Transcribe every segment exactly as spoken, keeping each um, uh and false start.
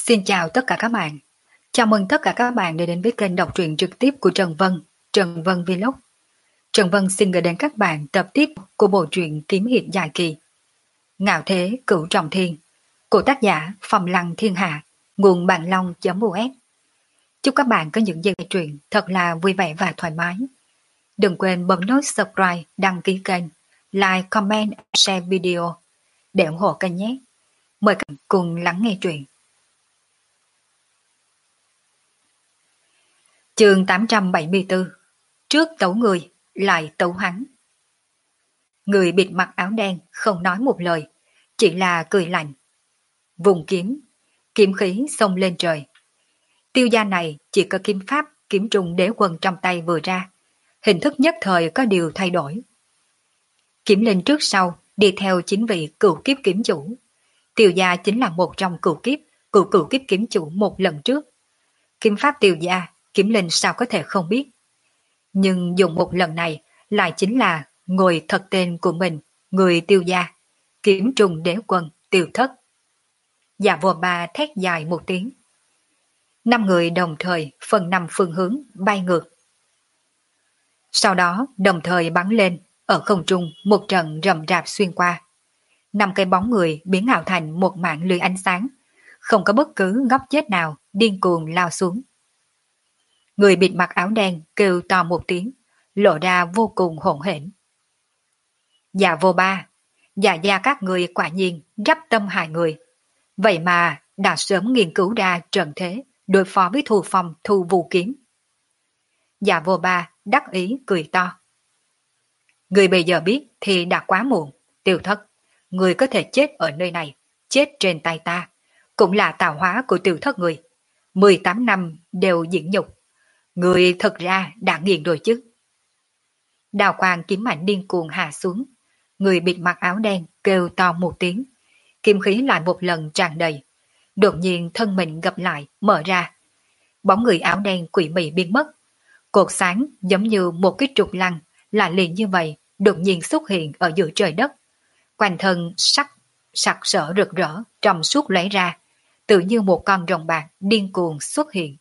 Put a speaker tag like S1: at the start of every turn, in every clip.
S1: Xin chào tất cả các bạn. Chào mừng tất cả các bạn đã đến với kênh đọc truyện trực tiếp của Trần Vân, Trần Vân Vlog. Trần Vân xin gửi đến các bạn tập tiếp của bộ truyện kiếm hiệp dài kỳ Ngạo Thế Cửu Trọng Thiên của tác giả Phong Lăng Thiên Hạ, nguồn bạn long.us. Chúc các bạn có những giây truyện thật là vui vẻ và thoải mái. Đừng quên bấm nút subscribe, đăng ký kênh, like, comment, share video để ủng hộ kênh nhé. Mời các bạn cùng lắng nghe truyện. Chương tám trăm bảy mươi tư. Trước tấu người, lại tấu hắn. Người bịt mặt áo đen không nói một lời, chỉ là cười lạnh. Vùng kiếm, kiếm khí xông lên trời. Tiêu gia này chỉ có kiếm pháp, kiếm trùng đế quân trong tay vừa ra. Hình thức nhất thời có điều thay đổi. Kiếm linh trước sau đi theo chính vị cửu kiếp kiếm chủ. Tiêu gia chính là một trong cửu kiếp, cửu cửu kiếp kiếm chủ một lần trước. Kiếm pháp tiêu gia, kiếm linh sao có thể không biết. Nhưng dùng một lần này lại chính là ngồi thật tên của mình, người tiêu gia, kiếm trùng đế quân tiêu thất. Dạ vô ba thét dài một tiếng. Năm người đồng thời phân năm phương hướng bay ngược. Sau đó đồng thời bắn lên, ở không trung một trận rầm rạp xuyên qua. Năm cây bóng người biến ảo thành một mạng lưới ánh sáng, không có bất cứ góc chết nào điên cuồng lao xuống. Người bịt mặt áo đen kêu to một tiếng, lộ ra vô cùng hỗn hển. Dạ vô ba, dạ gia các người quả nhiên rắp tâm hại người. Vậy mà đã sớm nghiên cứu ra trận thế đối phó với Thu Phong Thu Vũ kiếm. Dạ vô ba đắc ý cười to. Người bây giờ biết thì đã quá muộn. Tiêu thất, người có thể chết ở nơi này, chết trên tay ta, cũng là tạo hóa của tiêu thất người. mười tám năm đều diễn nhục. Người thật ra đã nghiền rồi chứ. Đào quang kiếm mạnh điên cuồng hạ xuống. Người bịt mặt áo đen kêu to một tiếng. Kiếm khí lại một lần tràn đầy. Đột nhiên thân mình gập lại, mở ra. Bóng người áo đen quỷ mị biến mất. Cột sáng giống như một cái trục lăng, là liền như vậy, đột nhiên xuất hiện ở giữa trời đất. Quanh thân sắc, sặc sỡ rực rỡ, trong suốt lấy ra, tự như một con rồng bạc điên cuồng xuất hiện.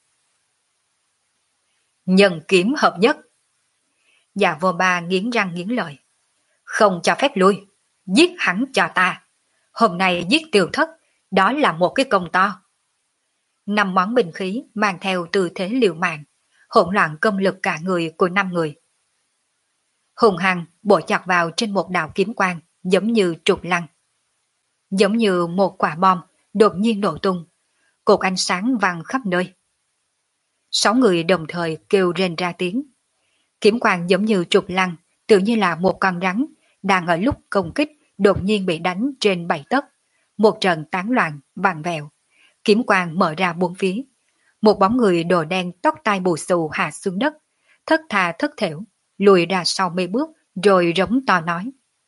S1: Nhân kiếm hợp nhất. Dạ vô ba nghiến răng nghiến lợi. Không cho phép lui, giết hắn cho ta. Hôm nay giết tiêu thất, đó là một cái công to. Năm món binh khí mang theo tư thế liều mạng, hỗn loạn công lực cả người của năm người. Hùng hăng bổ chặt vào trên một đạo kiếm quang, giống như trục lăng. Giống như một quả bom đột nhiên nổ tung, cột ánh sáng văng khắp nơi. Sáu người đồng thời kêu rên ra tiếng. Kiếm quang giống như trục lăng, tự như là một con rắn, đang ở lúc công kích đột nhiên bị đánh trên bảy tấc. Một trận tán loạn, vàng vẹo. Kiếm quang mở ra bốn phía. Một bóng người đồ đen tóc tai bù xù hạ xuống đất, thất tha thất thểu, lùi ra sau mấy bước, rồi rống to nói.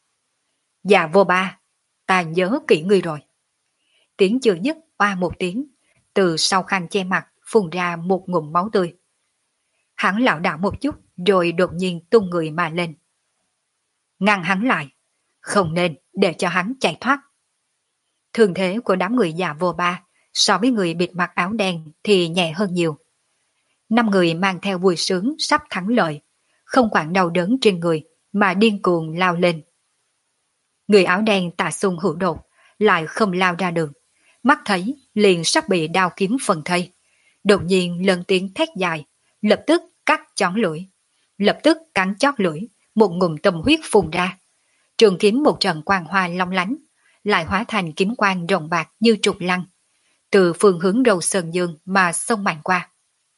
S1: Dạ vô ba, ta nhớ kỹ ngươi rồi. Tiếng chưa dứt, oa một tiếng, từ sau khăn che mặt phun ra một ngụm máu tươi. Hắn lảo đảo một chút, rồi đột nhiên tung người mà lên. Ngăn hắn lại, không nên để cho hắn chạy thoát. Thương thế của đám người già vô ba so với người bịt mặt áo đen thì nhẹ hơn nhiều. Năm người mang theo vui sướng sắp thắng lợi, không quản đau đớn trên người mà điên cuồng lao lên. Người áo đen Tạ Xung hữu đột lại không lao ra đường, mắt thấy liền sắp bị đao kiếm phần thây. Đột nhiên lớn tiếng thét dài, lập tức cắt chón lưỡi, lập tức cắn chót lưỡi, một ngụm tâm huyết phun ra. Trường kiếm một trận quang hoa long lánh, lại hóa thành kiếm quang rồng bạc như trục lăng, từ phương hướng đầu Sơn Dương mà xông mạnh qua.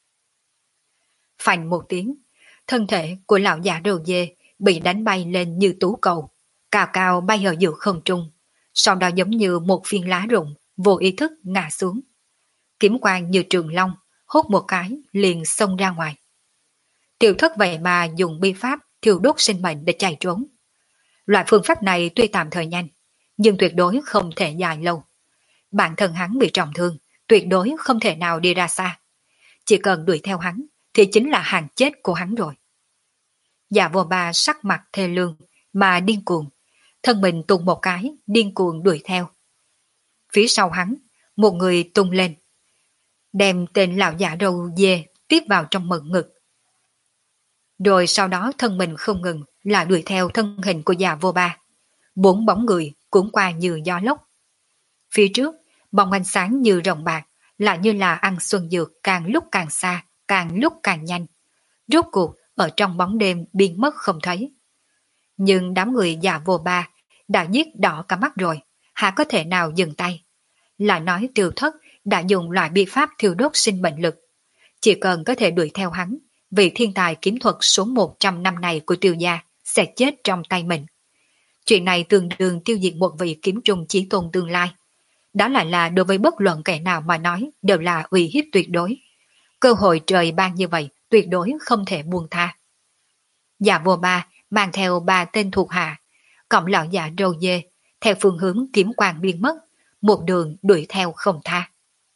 S1: Phành một tiếng, thân thể của lão già râu dê bị đánh bay lên như tú cầu, cao cao bay ở giữa không trung, sau đó giống như một viên lá rụng, vô ý thức ngã xuống. Kiếm quang như trường long, hốt một cái liền xông ra ngoài. Tiêu thất vậy mà dùng bi pháp thiêu đốt sinh mệnh để chạy trốn. Loại phương pháp này tuy tạm thời nhanh, nhưng tuyệt đối không thể dài lâu. Bản thân hắn bị trọng thương, tuyệt đối không thể nào đi ra xa. Chỉ cần đuổi theo hắn thì chính là hàng chết của hắn rồi. Dạ vô ba sắc mặt thê lương mà điên cuồng, thân mình tung một cái điên cuồng đuổi theo. Phía sau hắn, một người tung lên, đem tên lão giả râu dê tiếp vào trong mật ngực. Rồi sau đó thân mình không ngừng là đuổi theo thân hình của già vô ba. Bốn bóng người cuốn qua như gió lốc. Phía trước, bóng ánh sáng như rồng bạc, lại như là ăn xuân dược càng lúc càng xa, càng lúc càng nhanh. Rốt cuộc ở trong bóng đêm biến mất không thấy. Nhưng đám người già vô ba đã giết đỏ cả mắt rồi, há có thể nào dừng tay. Lại nói Tiêu Thất đã dùng loại biện pháp thiêu đốt sinh mệnh lực. Chỉ cần có thể đuổi theo hắn, vị thiên tài kiếm thuật số một trăm năm này của Tiêu gia sẽ chết trong tay mình. Chuyện này tương đương tiêu diệt một vị kiếm trùng chí tôn tương lai. Đó lại là đối với bất luận kẻ nào mà nói đều là uy hiếp tuyệt đối. Cơ hội trời ban như vậy tuyệt đối không thể buông tha. Dạ vô ba mang theo ba tên thuộc hạ, cộng lão già râu dê, theo phương hướng kiếm quang biến mất, một đường đuổi theo không tha.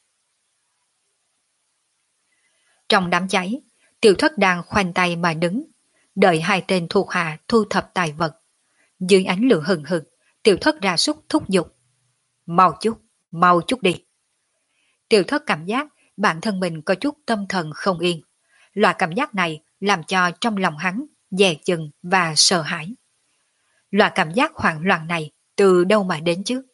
S1: Trong đám cháy, Tiểu Thất đang khoanh tay mà đứng, đợi hai tên thuộc hạ thu thập tài vật. Dưới ánh lửa hừng hực, Tiểu Thất ra sức thúc giục. Mau chút, mau chút đi. Tiểu Thất cảm giác bản thân mình có chút tâm thần không yên. Loại cảm giác này làm cho trong lòng hắn dè chừng và sợ hãi. Loại cảm giác hoảng loạn này từ đâu mà đến chứ?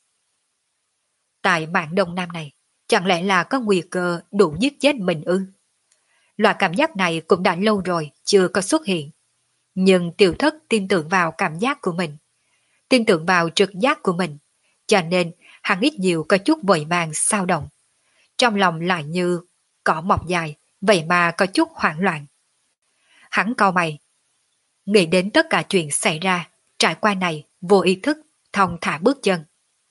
S1: Tại bản Đông Nam này, chẳng lẽ là có nguy cơ đủ giết chết mình ư? Loại cảm giác này cũng đã lâu rồi chưa có xuất hiện. Nhưng Tiểu Thất tin tưởng vào cảm giác của mình, tin tưởng vào trực giác của mình, cho nên hắn ít nhiều có chút vội vàng sao động. Trong lòng lại như cỏ mọc dài, vậy mà có chút hoảng loạn. Hắn cau mày, nghĩ đến tất cả chuyện xảy ra, trải qua này, vô ý thức, thong thả bước chân.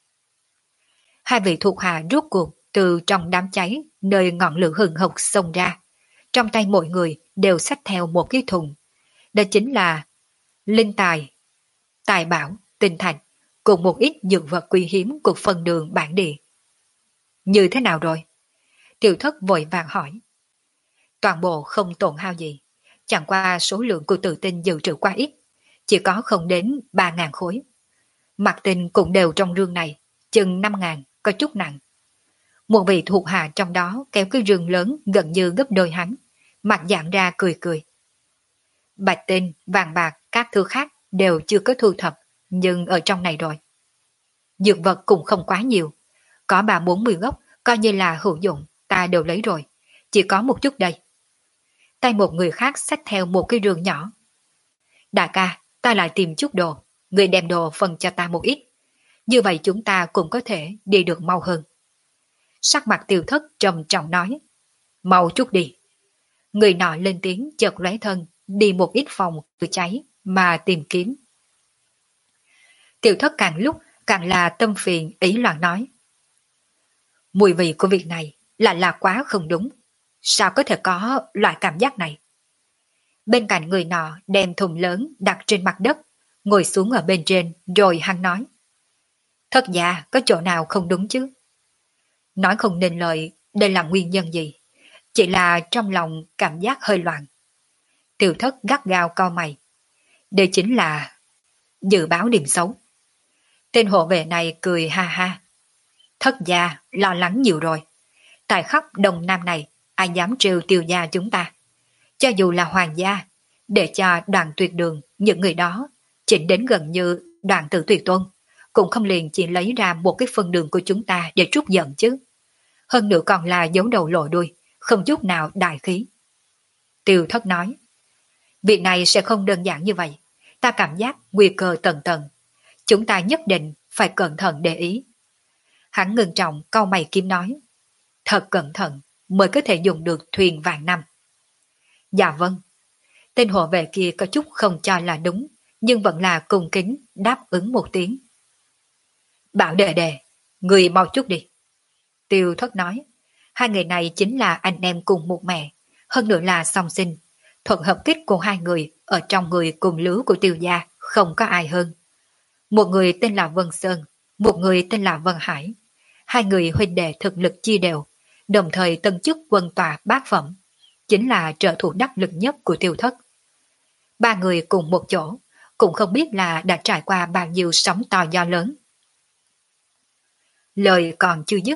S1: Hai vị thuộc hạ rốt cuộc từ trong đám cháy, nơi ngọn lửa hừng hực xông ra. Trong tay mỗi người đều xách theo một cái thùng. Đó chính là linh tài, tài bảo, tinh thạch, cùng một ít dược vật quý hiếm của phần đường bản địa. Như thế nào rồi? Tiểu Thất vội vàng hỏi. Toàn bộ không tổn hao gì, chẳng qua số lượng của tự tinh dự trữ quá ít, chỉ có không đến ba ngàn khối. Mặt tinh cũng đều trong rương này, chừng năm ngàn, có chút nặng. Một vị thuộc hạ trong đó kéo cái rương lớn gần như gấp đôi hắn, mặt dạng ra cười cười. Bạch tinh, vàng bạc, các thứ khác đều chưa có thu thập, nhưng ở trong này rồi. Dược vật cũng không quá nhiều, có ba bốn mươi gốc, coi như là hữu dụng, ta đều lấy rồi, chỉ có một chút đây. Tay một người khác xách theo một cái rương nhỏ. Đại ca, ta lại tìm chút đồ, người đem đồ phân cho ta một ít. Như vậy chúng ta cũng có thể đi được mau hơn. Sắc mặt Tiêu Thất trầm trọng nói. Mau chút đi. Người nọ lên tiếng chợt lóe thân, đi một ít phòng từ cháy mà tìm kiếm. Tiêu Thất càng lúc càng là tâm phiền ý loạn nói. Mùi vị của việc này là là quá không đúng. Sao có thể có loại cảm giác này? Bên cạnh người nọ đem thùng lớn đặt trên mặt đất, ngồi xuống ở bên trên rồi hắn nói. Thất gia có chỗ nào không đúng chứ? Nói không nên lời đây là nguyên nhân gì, chỉ là trong lòng cảm giác hơi loạn. Tiêu Thất gắt gao cau mày. Đây chính là dự báo điểm xấu. Tên hộ vệ này cười ha ha. Thất gia lo lắng nhiều rồi. Tại khắp Đông Nam này, ai dám trêu Tiêu gia chúng ta? Cho dù là hoàng gia, để cho Đoàn Tuyệt Đường, những người đó chỉnh đến gần như Đoàn Tử Tuyệt Tôn, cũng không liền chỉ lấy ra một cái phân đường của chúng ta để trút giận chứ. Hơn nữa còn là giấu đầu lộ đuôi, không chút nào đại khí. Tiêu Thất nói, việc này sẽ không đơn giản như vậy. Ta cảm giác nguy cơ tầng tầng. Chúng ta nhất định phải cẩn thận để ý. Hắn ngưng trọng cau mày kiếm nói, thật cẩn thận mới có thể dùng được thuyền vạn năm. Dạ vâng. Tên hộ vệ kia có chút không cho là đúng, nhưng vẫn là cung kính đáp ứng một tiếng. Bảo đệ đệ, người mau chút đi. Tiêu Thất nói, hai người này chính là anh em cùng một mẹ, hơn nữa là song sinh. Thuận hợp kích của hai người ở trong người cùng lứa của Tiêu gia không có ai hơn. Một người tên là Vân Sơn, một người tên là Vân Hải. Hai người huynh đệ thực lực chia đều, đồng thời tân chức quân tòa bát phẩm, chính là trợ thủ đắc lực nhất của Tiêu Thất. Ba người cùng một chỗ, cũng không biết là đã trải qua bao nhiêu sóng to gió lớn. Lời còn chưa dứt,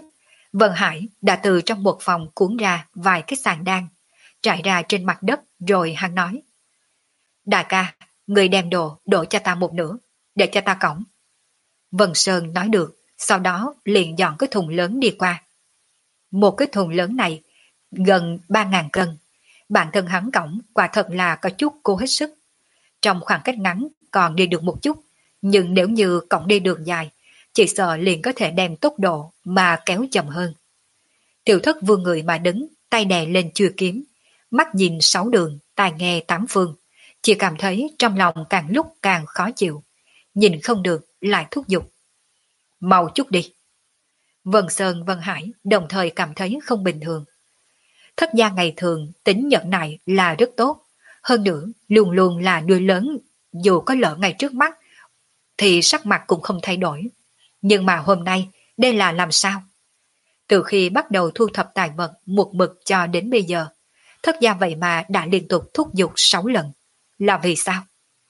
S1: Vân Hải đã từ trong một phòng cuốn ra vài cái sàn đan, trải ra trên mặt đất rồi hắn nói. Đại ca, người đem đồ đổ cho ta một nửa, để cho ta cõng. Vân Sơn nói được, sau đó liền dọn cái thùng lớn đi qua. Một cái thùng lớn này gần ba ngàn cân, bản thân hắn cõng quả thật là có chút cố hết sức. Trong khoảng cách ngắn còn đi được một chút, nhưng nếu như cõng đi đường dài, chỉ sợ liền có thể đem tốc độ mà kéo chậm hơn. Tiểu thất vươn người mà đứng, tay đè lên chuôi kiếm, mắt nhìn sáu đường, tai nghe tám phương, chỉ cảm thấy trong lòng càng lúc càng khó chịu, nhìn không được lại thúc giục. Mau chút đi. Vân Sơn Vân Hải đồng thời cảm thấy không bình thường. Thất gia ngày thường tính nhẫn nại là rất tốt, hơn nữa luôn luôn là nuôi lớn, dù có lỡ ngày trước mắt thì sắc mặt cũng không thay đổi. Nhưng mà hôm nay đây là làm sao? Từ khi bắt đầu thu thập tài vật một mực cho đến bây giờ, thất gia vậy mà đã liên tục thúc giục sáu lần. Là vì sao?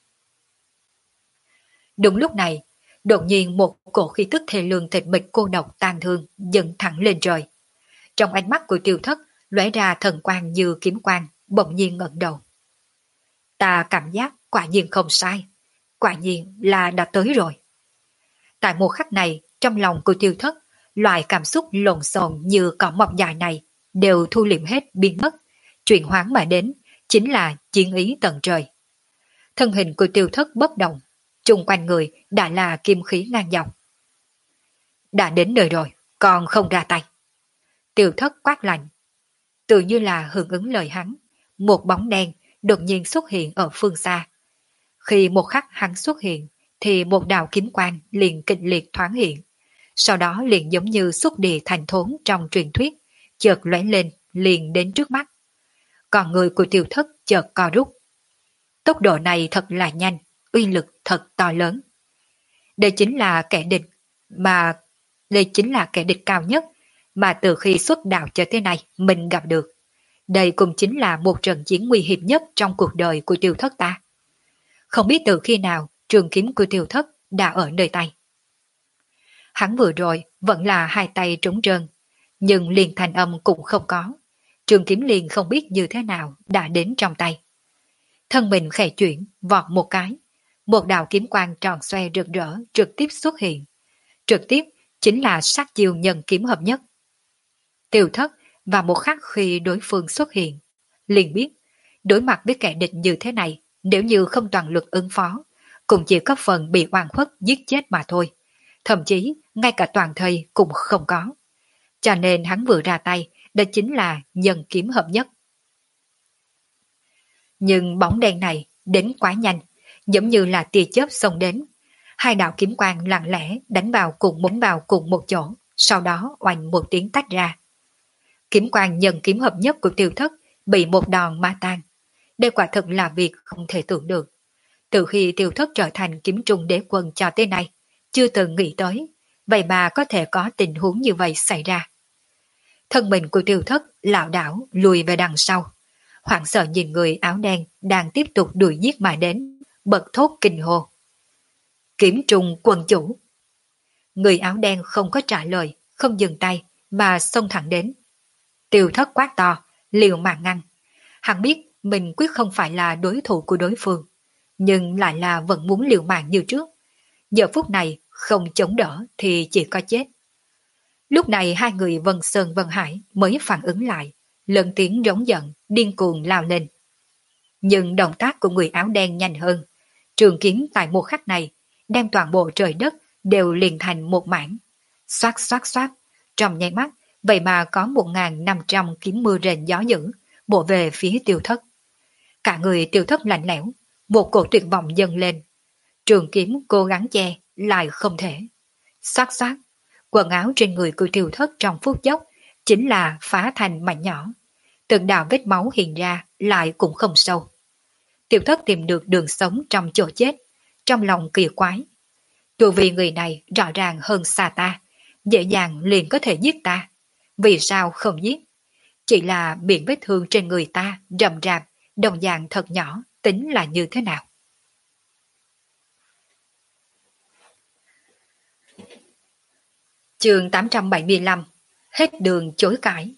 S1: Đúng lúc này, đột nhiên một cổ khí tức thê lương thịt mịch cô độc tàn thương dần thẳng lên trời. Trong ánh mắt của Tiêu Thất lóe ra thần quang như kiếm quang, bỗng nhiên ngẩng đầu. Ta cảm giác quả nhiên không sai, quả nhiên là đã tới rồi. Tại một khắc này, trong lòng của Tiêu Thất, loại cảm xúc lộn xộn như cỏ mọc dài này đều thu liệm hết biến mất, chuyển hoán mà đến chính là chiến ý tận trời. Thân hình của Tiêu Thất bất động, chung quanh người đã là kim khí ngang dọc. Đã đến nơi rồi, còn không ra tay. Tiêu Thất quát lạnh. Tự như là hưởng ứng lời hắn, một bóng đen đột nhiên xuất hiện ở phương xa. Khi một khắc hắn xuất hiện, thì một đạo kiếm quang liền kịch liệt thoáng hiện. Sau đó liền giống như xúc địa thành thốn trong truyền thuyết, chợt lóe lên liền đến trước mắt. Còn người của Tiêu Thất chợt co rút. Tốc độ này thật là nhanh, uy lực thật to lớn. Đây chính là kẻ địch mà đây chính là kẻ địch cao nhất mà từ khi xuất đạo cho tới nay mình gặp được. Đây cũng chính là một trận chiến nguy hiểm nhất trong cuộc đời của Tiêu Thất ta. Không biết từ khi nào trường kiếm của Tiêu Thất đã ở nơi tay. Hắn vừa rồi vẫn là hai tay trống trơn, nhưng liền thanh âm cũng không có. Trường kiếm liền không biết như thế nào đã đến trong tay. Thân mình khẽ chuyển, vọt một cái. Một đạo kiếm quang tròn xoe rực rỡ trực tiếp xuất hiện. Trực tiếp chính là sát chiêu nhân kiếm hợp nhất. Tiêu Thất và một khắc khi đối phương xuất hiện, liền biết đối mặt với kẻ địch như thế này, nếu như không toàn lực ứng phó, cũng chỉ có phần bị oan khuất giết chết mà thôi. Thậm chí ngay cả toàn thây cũng không có. Cho nên hắn vừa ra tay, đó chính là nhân kiếm hợp nhất. Nhưng bóng đen này đến quá nhanh, giống như là tia chớp xông đến. Hai đạo kiếm quang lặng lẽ đánh vào cùng muốn vào cùng một chỗ, sau đó oanh một tiếng tách ra. Kiếm quang nhân kiếm hợp nhất của Tiêu Thất bị một đòn ma tan. Đây quả thực là việc không thể tưởng được. Từ khi Tiêu Thất trở thành kiếm trung đế quân cho tới nay, chưa từng nghĩ tới, vậy mà có thể có tình huống như vậy xảy ra. Thân mình của Tiêu Thất lảo đảo lùi về đằng sau, hoảng sợ nhìn người áo đen đang tiếp tục đuổi giết mà đến, bật thốt kinh hô. Kiếm trung quân chủ. Người áo đen không có trả lời, không dừng tay, mà xông thẳng đến. Tiêu Thất quát to, liều mạng ngăn. Hắn biết mình quyết không phải là đối thủ của đối phương, nhưng lại là vẫn muốn liều mạng như trước. Giờ phút này không chống đỡ thì chỉ có chết. Lúc này hai người Vân Sơn Vân Hải mới phản ứng lại, lớn tiếng rống giận, điên cuồng lao lên. Nhưng động tác của người áo đen nhanh hơn. Trường kiếm tại một khắc này, đem toàn bộ trời đất đều liền thành một mảng. Xoát xoát xoát, trong nháy mắt, vậy mà có một nghìn năm trăm kiếm mưa rền gió dữ, bổ về phía Tiêu Thất. Cả người Tiêu Thất lạnh lẽo, một cổ tuyệt vọng dâng lên. Trường kiếm cố gắng che, lại không thể. Xoát xoát, quần áo trên người của Tiêu Thất trong phút chốc chính là phá thành mảnh nhỏ. Từng đạo vết máu hiện ra lại cũng không sâu. Tiêu Thất tìm được đường sống trong chỗ chết, trong lòng kỳ quái. Tu vì người này rõ ràng hơn xa ta, dễ dàng liền có thể giết ta. Vì sao không giết? Chỉ là miệng vết thương trên người ta rậm rạp, đồng dạng thật nhỏ, tính là như thế nào? Chương tám trăm bảy mươi lăm. hết đường chối cãi.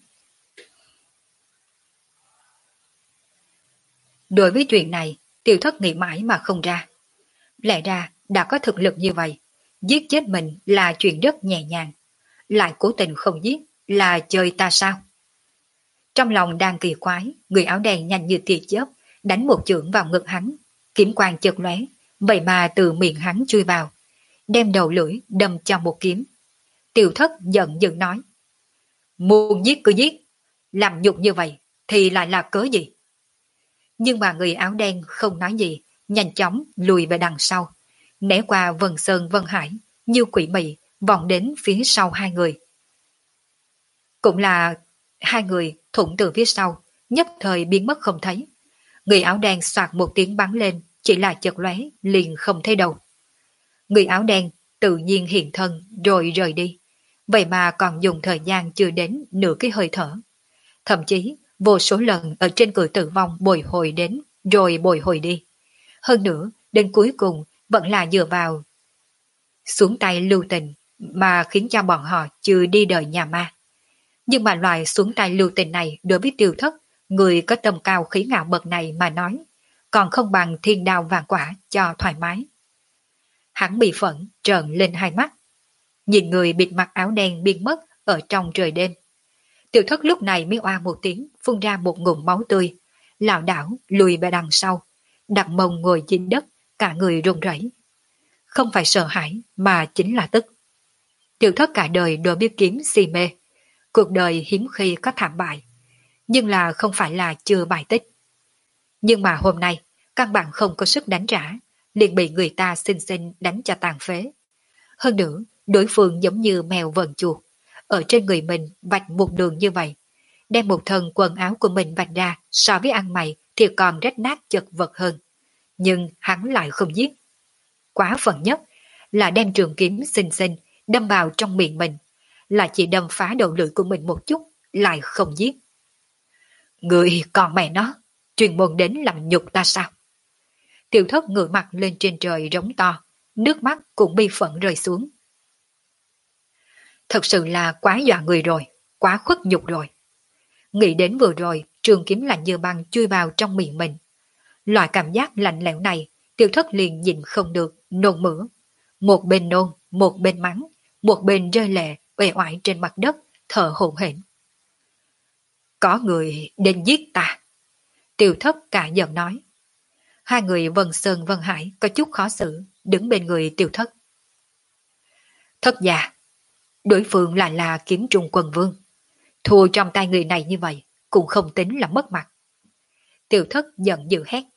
S1: Đối với chuyện này, Tiêu Thất nghĩ mãi mà không ra. Lẽ ra đã có thực lực như vậy, giết chết mình là chuyện rất nhẹ nhàng, lại cố tình không giết là chơi ta sao? Trong lòng đang kỳ quái, người áo đen nhanh như tia chớp đánh một chưởng vào ngực hắn, kiếm quang chợt lóe, vậy mà từ miệng hắn chui vào, đem đầu lưỡi đâm cho một kiếm. Tiêu Thất giận dữ nói: muốn giết cứ giết, làm nhục như vậy thì lại là cớ gì? Nhưng mà người áo đen không nói gì, nhanh chóng lùi về đằng sau, né qua Vân Sơn Vân Hải, như quỷ mị vòng đến phía sau hai người. Cũng là hai người thủng từ phía sau, nhất thời biến mất không thấy. Người áo đen soạt một tiếng bắn lên, chỉ là chợt lóe liền không thấy đâu. Người áo đen tự nhiên hiện thân rồi rời đi, vậy mà còn dùng thời gian chưa đến nửa cái hơi thở. Thậm chí vô số lần ở trên cửa tử vong bồi hồi đến rồi bồi hồi đi. Hơn nữa, đến cuối cùng vẫn là dựa vào xuống tay lưu tình mà khiến cho bọn họ chưa đi đời nhà ma. Nhưng mà loại xuống tay lưu tình này đối với Tiêu Thất, người có tầm cao khí ngạo bậc này mà nói, còn không bằng thiên đao vàng quả cho thoải mái. Hắn bị phẫn, trợn lên hai mắt, nhìn người bịt mặt áo đen biến mất ở trong trời đêm. Tiêu Thất lúc này mới oa một tiếng, phun ra một ngụm máu tươi, lảo đảo lùi về đằng sau, đặt mông ngồi trên đất, cả người run rẩy. Không phải sợ hãi mà chính là tức. Tiêu Thất cả đời đối biết kiếm si mê, cuộc đời hiếm khi có thảm bại, nhưng là không phải là chưa bài tích. Nhưng mà hôm nay, căn bản không có sức đánh trả, liền bị người ta xinh xinh đánh cho tàn phế. Hơn nữa, đối phương giống như mèo vờn chuột, ở trên người mình vạch một đường như vậy, đem một thân quần áo của mình vạch ra so với ăn mày thì còn rách nát chật vật hơn. Nhưng hắn lại không giết. Quá phận nhất là đem trường kiếm xinh xinh đâm vào trong miệng mình, là chỉ đâm phá đầu lưỡi của mình một chút, lại không giết. Người còn mẹ nó, chuyên môn đến làm nhục ta sao? Tiêu Thất ngửa mặt lên trên trời rống to, nước mắt cũng bi phẫn rơi xuống. Thật sự là quá dọa người rồi, quá khuất nhục rồi. Nghĩ đến vừa rồi, trường kiếm lạnh như băng chui vào trong miệng mình. Loại cảm giác lạnh lẽo này, Tiêu Thất liền nhìn không được, nôn mửa. Một bên nôn, một bên mắng, một bên rơi lệ, uể oải trên mặt đất, thở hổn hển. Có người đến giết ta. Tiêu Thất cả giận nói. Hai người Vân Sơn Vân Hải có chút khó xử, đứng bên người Tiêu Thất. Thất già, đối phương lại là kiếm trung quần vương. Thua trong tay người này như vậy, cũng không tính là mất mặt. Tiêu Thất giận dữ hét.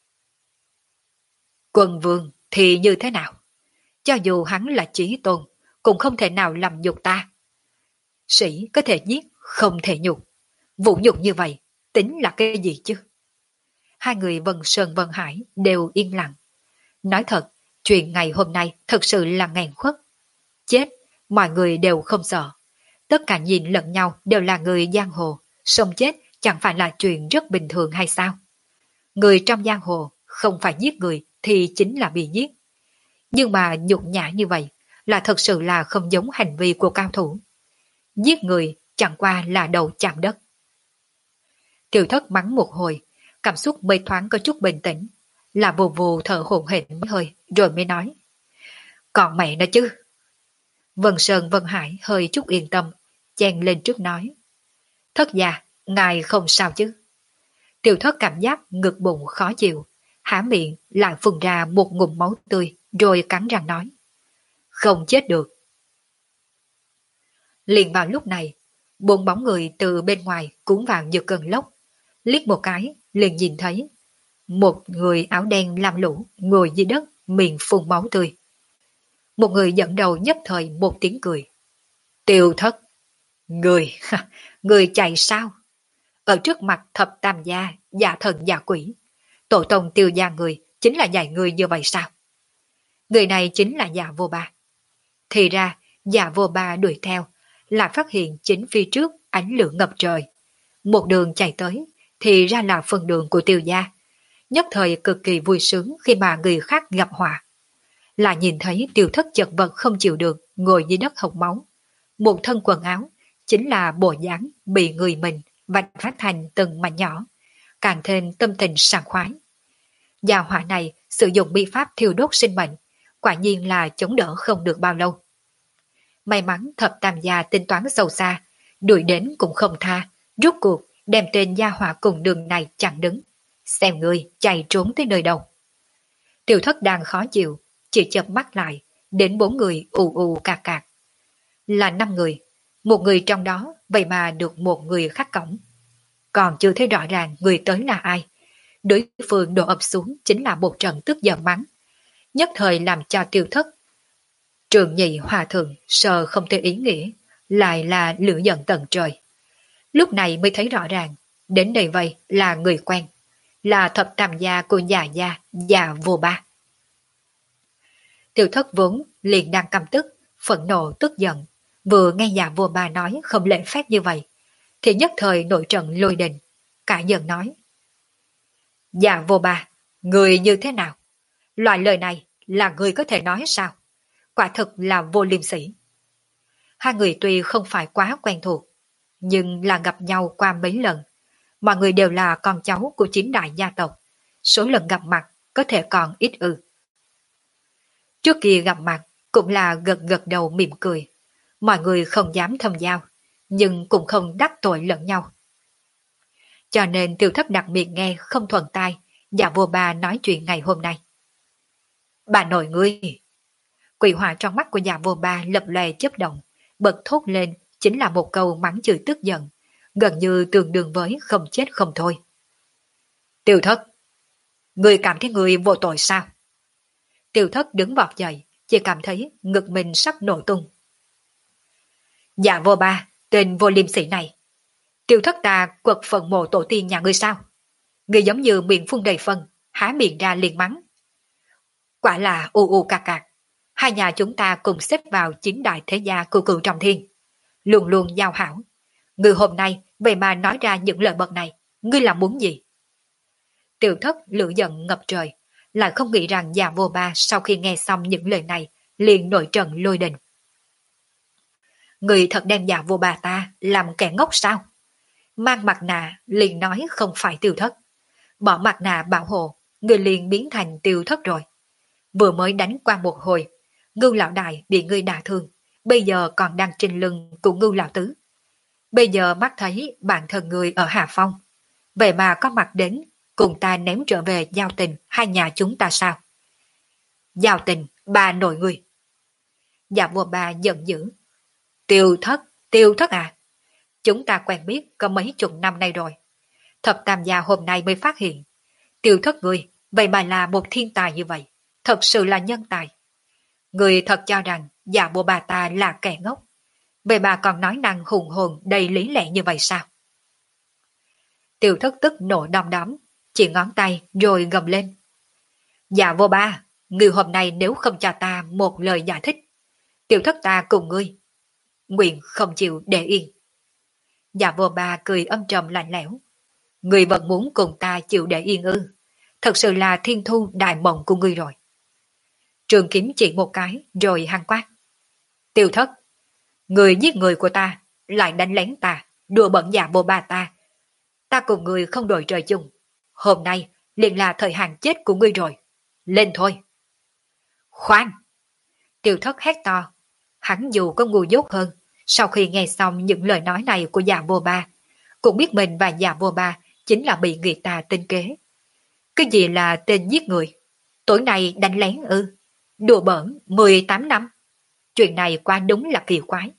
S1: Quần vương thì như thế nào? Cho dù hắn là chí tôn, cũng không thể nào làm nhục ta. Sĩ có thể giết, không thể nhục. Vũ nhục như vậy, tính là cái gì chứ? Hai người Vân Sơn Vân Hải đều yên lặng. Nói thật, chuyện ngày hôm nay thật sự là nghẹn khuất. Chết, mọi người đều không sợ. Tất cả nhìn lẫn nhau đều là người giang hồ, sống chết chẳng phải là chuyện rất bình thường hay sao? Người trong giang hồ không phải giết người thì chính là bị giết. Nhưng mà nhục nhã như vậy là thật sự là không giống hành vi của cao thủ. Giết người chẳng qua là đầu chạm đất. Tiêu Thất mắng một hồi, cảm xúc mới thoáng có chút bình tĩnh, là vù vù thở hổn hển mấy hơi rồi mới nói. Còn mẹ nó chứ. Vân Sơn Vân Hải hơi chút yên tâm, chen lên trước nói. Thất già, ngài không sao chứ? Tiêu Thất cảm giác ngực bụng khó chịu, há miệng lại phun ra một ngụm máu tươi rồi cắn răng nói. Không chết được. Liền vào lúc này, bốn bóng người từ bên ngoài cuốn vào như cơn lốc, liếc một cái liền nhìn thấy một người áo đen lam lũ ngồi dưới đất miệng phun máu tươi. Một người dẫn đầu nhất thời một tiếng cười. Tiêu Thất, người, người chạy sao? Ở trước mặt thập tam gia, giả thần giả quỷ, tổ tông Tiêu gia người chính là dạy người như vậy sao? Người này chính là Dạ Vô Ba. Thì ra, Dạ Vô Ba đuổi theo, là phát hiện chính phía trước ánh lửa ngập trời. Một đường chạy tới, thì ra là phần đường của Tiêu gia. Nhất thời cực kỳ vui sướng khi mà người khác gặp họa. Là nhìn thấy Tiêu Thất chật vật không chịu được, ngồi dưới đất hộc máu. Một thân quần áo, chính là bộ dáng bị người mình vạch phát thành từng mảnh nhỏ, càng thêm tâm tình sảng khoái. Gia hỏa này sử dụng bi pháp thiêu đốt sinh mệnh, quả nhiên là chống đỡ không được bao lâu. May mắn thập tam gia tính toán sâu xa, đuổi đến cũng không tha, rút cuộc đem tên gia hỏa cùng đường này chặn đứng. Xem người chạy trốn tới nơi đâu. Tiểu thất đang khó chịu, chỉ chợp mắt lại, đến bốn người ù ù cạc cạc. Là năm người, một người trong đó vậy mà được một người khác cổng. Còn chưa thấy rõ ràng người tới là ai. Đối phương đổ ập xuống chính là một trận tức giận mắng. Nhất thời làm cho Tiêu thất. Trường nhị hòa thượng sờ không thể ý nghĩa, lại là lửa giận tận trời. Lúc này mới thấy rõ ràng, đến đây vậy là người quen, là thập tam gia của già gia, già vô ba. Tiêu thất vốn liền đang căm tức, phẫn nộ tức giận, vừa nghe già vô ba nói không lễ phép như vậy, thì nhất thời nội trận lôi đình, cả giận nói. Già vô ba, người như thế nào? Loại lời này là người có thể nói sao? Quả thực là vô liêm sỉ. Hai người tuy không phải quá quen thuộc, nhưng là gặp nhau qua mấy lần. Mọi người đều là con cháu của chín đại gia tộc, số lần gặp mặt có thể còn ít ư. Trước kia gặp mặt cũng là gật gật đầu mỉm cười. Mọi người không dám thâm giao, nhưng cũng không đắc tội lẫn nhau. Cho nên Tiêu thất đặc biệt nghe không thuận tai, Dạ vô ba nói chuyện ngày hôm nay. Bà nội ngươi! Quỷ hỏa trong mắt của Dạ vô ba lập lòe chớp động, bật thốt lên chính là một câu mắng chửi tức giận, gần như tương đương với không chết không thôi. Tiêu thất! Ngươi cảm thấy ngươi vô tội sao? Tiêu thất đứng vọt dậy, chỉ cảm thấy ngực mình sắp nổ tung. Dạ vô ba, tên vô liêm sỉ này. Tiêu thất ta quật phần mộ tổ tiên nhà ngươi sao? Ngươi giống như miệng phun đầy phân, há miệng ra liền mắng. Quả là u u cạc cạc. Hai nhà chúng ta cùng xếp vào chín đại thế gia của cựu trọng thiên. Luôn luôn giao hảo. Ngươi hôm nay vậy mà nói ra những lời bậc này, ngươi làm muốn gì? Tiêu thất lửa giận ngập trời, lại không nghĩ rằng già vô ba sau khi nghe xong những lời này liền nổi trận lôi đình. Người thật đem già vô bà ta làm kẻ ngốc sao? Mang mặt nạ liền nói không phải Tiêu thất. Bỏ mặt nạ bảo hộ, người liền biến thành Tiêu thất rồi. Vừa mới đánh qua một hồi, Ngưu lão đại bị ngươi đả thương, bây giờ còn đang trên lưng của Ngưu lão tứ. Bây giờ mắt thấy bản thân người ở Hà Phong, vậy mà có mặt đến cùng ta ném trở về giao tình hai nhà chúng ta sao? Giao tình, bà nội người. Dạ vua bà giận dữ. Tiêu thất, tiêu thất à? Chúng ta quen biết có mấy chục năm nay rồi. Thập tam gia hôm nay mới phát hiện. Tiêu thất người, vậy mà là một thiên tài như vậy. Thật sự là nhân tài. Người thật cho rằng dạ vua bà ta là kẻ ngốc. Vậy bà còn nói năng hùng hồn đầy lý lẽ như vậy sao? Tiêu thất tức nổ đom đóm, chỉ ngón tay rồi gầm lên. Dạ vô ba, người hôm nay nếu không cho ta một lời giải thích, tiêu thất ta cùng ngươi, nguyện không chịu để yên. Dạ vô ba cười âm trầm lạnh lẽo. Ngươi vẫn muốn cùng ta chịu để yên ư? Thật sự là thiên thu đại mộng của ngươi rồi. Trường kiếm chỉ một cái rồi hăng quát. Tiêu thất, người giết người của ta, lại đánh lén ta, đùa bẩn dạ vô ba ta. Ta cùng người không đổi trời chung. Hôm nay liền là thời hạn chết của ngươi rồi. Lên thôi. Khoan! Tiêu thất hét to. Hắn dù có ngu dốt hơn, sau khi nghe xong những lời nói này của dạ vô ba, cũng biết mình và dạ vô ba chính là bị người ta tính kế. Cái gì là tên giết người? Tối nay đánh lén ư? Đùa bẩn mười tám năm. Chuyện này qua đúng là kỳ quái.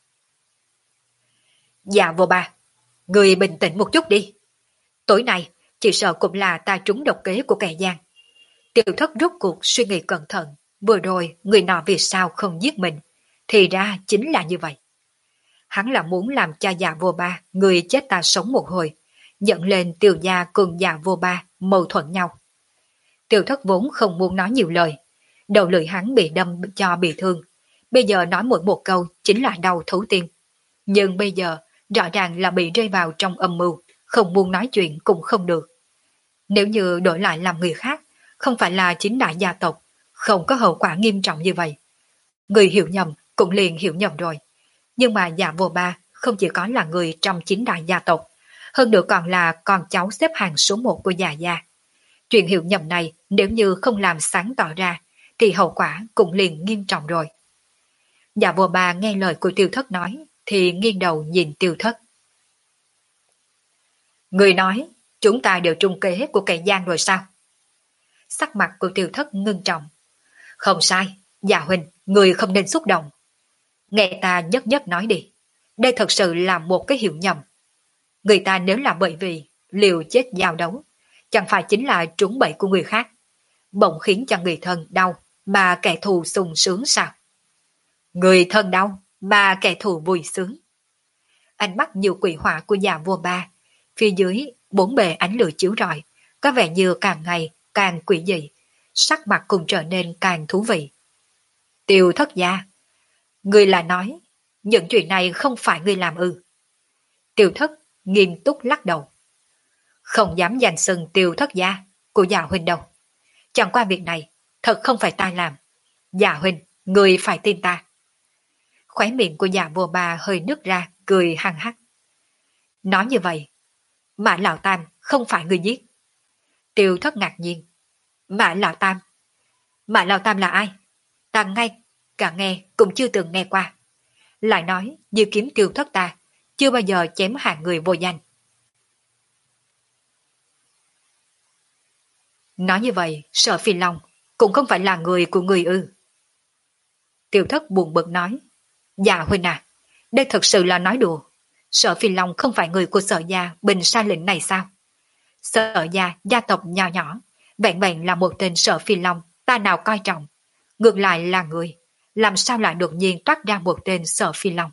S1: Dạ vô ba, người bình tĩnh một chút đi. Tối nay chỉ sợ cũng là ta trúng độc kế của kẻ gian. Tiêu thất rút cuộc suy nghĩ cẩn thận. Vừa rồi người nọ vì sao không giết mình? Thì ra chính là như vậy. Hắn là muốn làm cho dạ vô ba, người chết ta sống một hồi, dẫn lên Tiêu gia cùng dạ vô ba mâu thuẫn nhau. Tiêu thất vốn không muốn nói nhiều lời. Đầu lưỡi hắn bị đâm cho bị thương. Bây giờ nói mỗi một câu chính là đau thấu tim. Nhưng bây giờ rõ ràng là bị rơi vào trong âm mưu, không muốn nói chuyện cũng không được. Nếu như đổi lại làm người khác, không phải là chính đại gia tộc, không có hậu quả nghiêm trọng như vậy. Người hiểu nhầm cũng liền hiểu nhầm rồi. Nhưng mà dạ vô ba không chỉ có là người trong chính đại gia tộc, hơn nữa còn là con cháu xếp hàng số một của Già Gia. Chuyện hiểu nhầm này nếu như không làm sáng tỏ ra, thì hậu quả cũng liền nghiêm trọng rồi. Dạ vua bà nghe lời của Tiêu Thất nói, thì nghiêng đầu nhìn Tiêu Thất. Người nói, chúng ta đều trung kế của kẻ gian rồi sao? Sắc mặt của Tiêu Thất ngưng trọng. Không sai, Dạ huynh, người không nên xúc động. Nghe ta nhất nhất nói đi. Đây thật sự là một cái hiểu nhầm. Người ta nếu là bởi vì liều chết giao đấu, chẳng phải chính là trúng bẫy của người khác, bỗng khiến cho người thân đau mà kẻ thù sung sướng sao? Người thân đau mà kẻ thù vui sướng. Ánh mắt nhiều quỷ hỏa của Dạ vua ba, phía dưới bốn bề ánh lửa chiếu rọi, có vẻ như càng ngày càng quỷ dị, sắc mặt cũng trở nên càng thú vị. Tiêu Thất gia, người là nói những chuyện này không phải người làm ư? Tiêu Thất nghiêm túc lắc đầu. Không dám giành sừng Tiêu Thất gia của Dạ huynh đâu. Chẳng qua việc này thật không phải ta làm. Dạ huynh, người phải tin ta. Khóe miệng của Dạ vua ba hơi nứt ra, cười hăng hắc. Nói như vậy, Mã Lão Tam không phải người giết. Tiêu Thất ngạc nhiên. Mã Lão Tam? Mã Lão Tam là ai? Ta ngay cả nghe cũng chưa từng nghe qua. Lại nói như kiếm Tiêu Thất ta chưa bao giờ chém hạng người vô danh. Nói như vậy, Sở Phi Long cũng không phải là người của người ư? Tiêu Thất buồn bực nói. Dạ huynh à, đây thật sự là nói đùa. Sở Phi Long không phải người của Sở gia Bình Sa lĩnh này sao? Sở gia gia tộc nhỏ nhỏ, vẹn vẹn là một tên Sở Phi Long ta nào coi trọng. Ngược lại là người, làm sao lại đột nhiên toát ra một tên Sở Phi Long?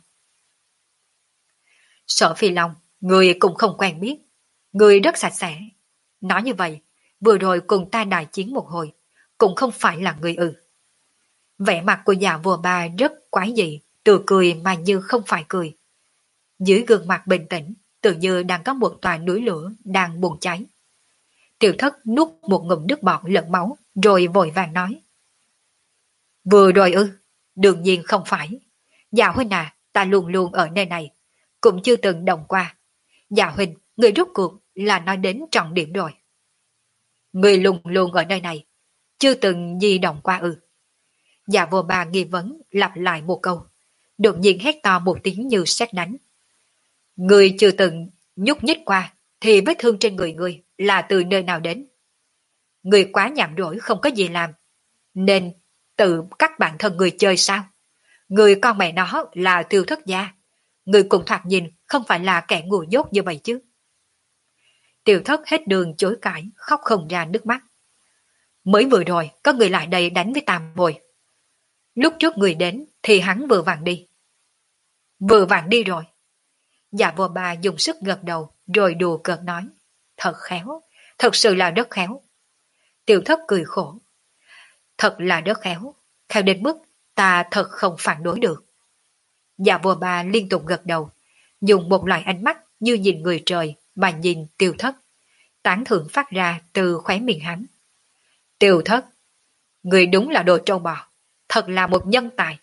S1: Sở Phi Long, người cũng không quen biết. Người rất sạch sẽ. Nói như vậy, vừa rồi cùng ta đại chiến một hồi, cũng không phải là người ư. Vẻ mặt của Dạ vua ba rất quái dị, từ cười mà như không phải cười. Dưới gương mặt bình tĩnh, tự như đang có một tòa núi lửa đang bùng cháy. Tiểu Thất nuốt một ngụm nước bọt lẫn máu, rồi vội vàng nói. Vừa rồi ư, đương nhiên không phải. Dạ huynh à, ta luôn luôn ở nơi này, cũng chưa từng động qua. Dạ huynh, người rút cuộc là nói đến trọng điểm rồi. Người luôn luôn ở nơi này, chưa từng di động qua ư. Dạ vua bà nghi vấn lặp lại một câu, đột nhiên hét to một tiếng như sét đánh. Người chưa từng nhúc nhích qua, thì vết thương trên người người là từ nơi nào đến? Người quá nhảm rỗi không có gì làm, nên tự cắt bản thân người chơi sao? Người con mẹ nó là Tiêu Thất gia, người cùng thoạt nhìn không phải là kẻ ngu dốt như vậy chứ. Tiêu Thất hết đường chối cãi, khóc không ra nước mắt. Mới vừa rồi có người lại đây đánh với Tam Bồi. Lúc trước người đến thì hắn vừa vặn đi. Vừa vặn đi rồi. Dạ vua bà dùng sức gật đầu rồi đùa cợt nói. Thật khéo, thật sự là rất khéo. Tiêu Thất cười khổ. Thật là rất khéo, khéo đến mức ta thật không phản đối được. Dạ vua bà liên tục gật đầu, dùng một loại ánh mắt như nhìn người trời mà nhìn Tiêu Thất. Tán thưởng phát ra từ khóe miệng hắn. Tiêu Thất, người đúng là đồ trâu bò, thật là một nhân tài.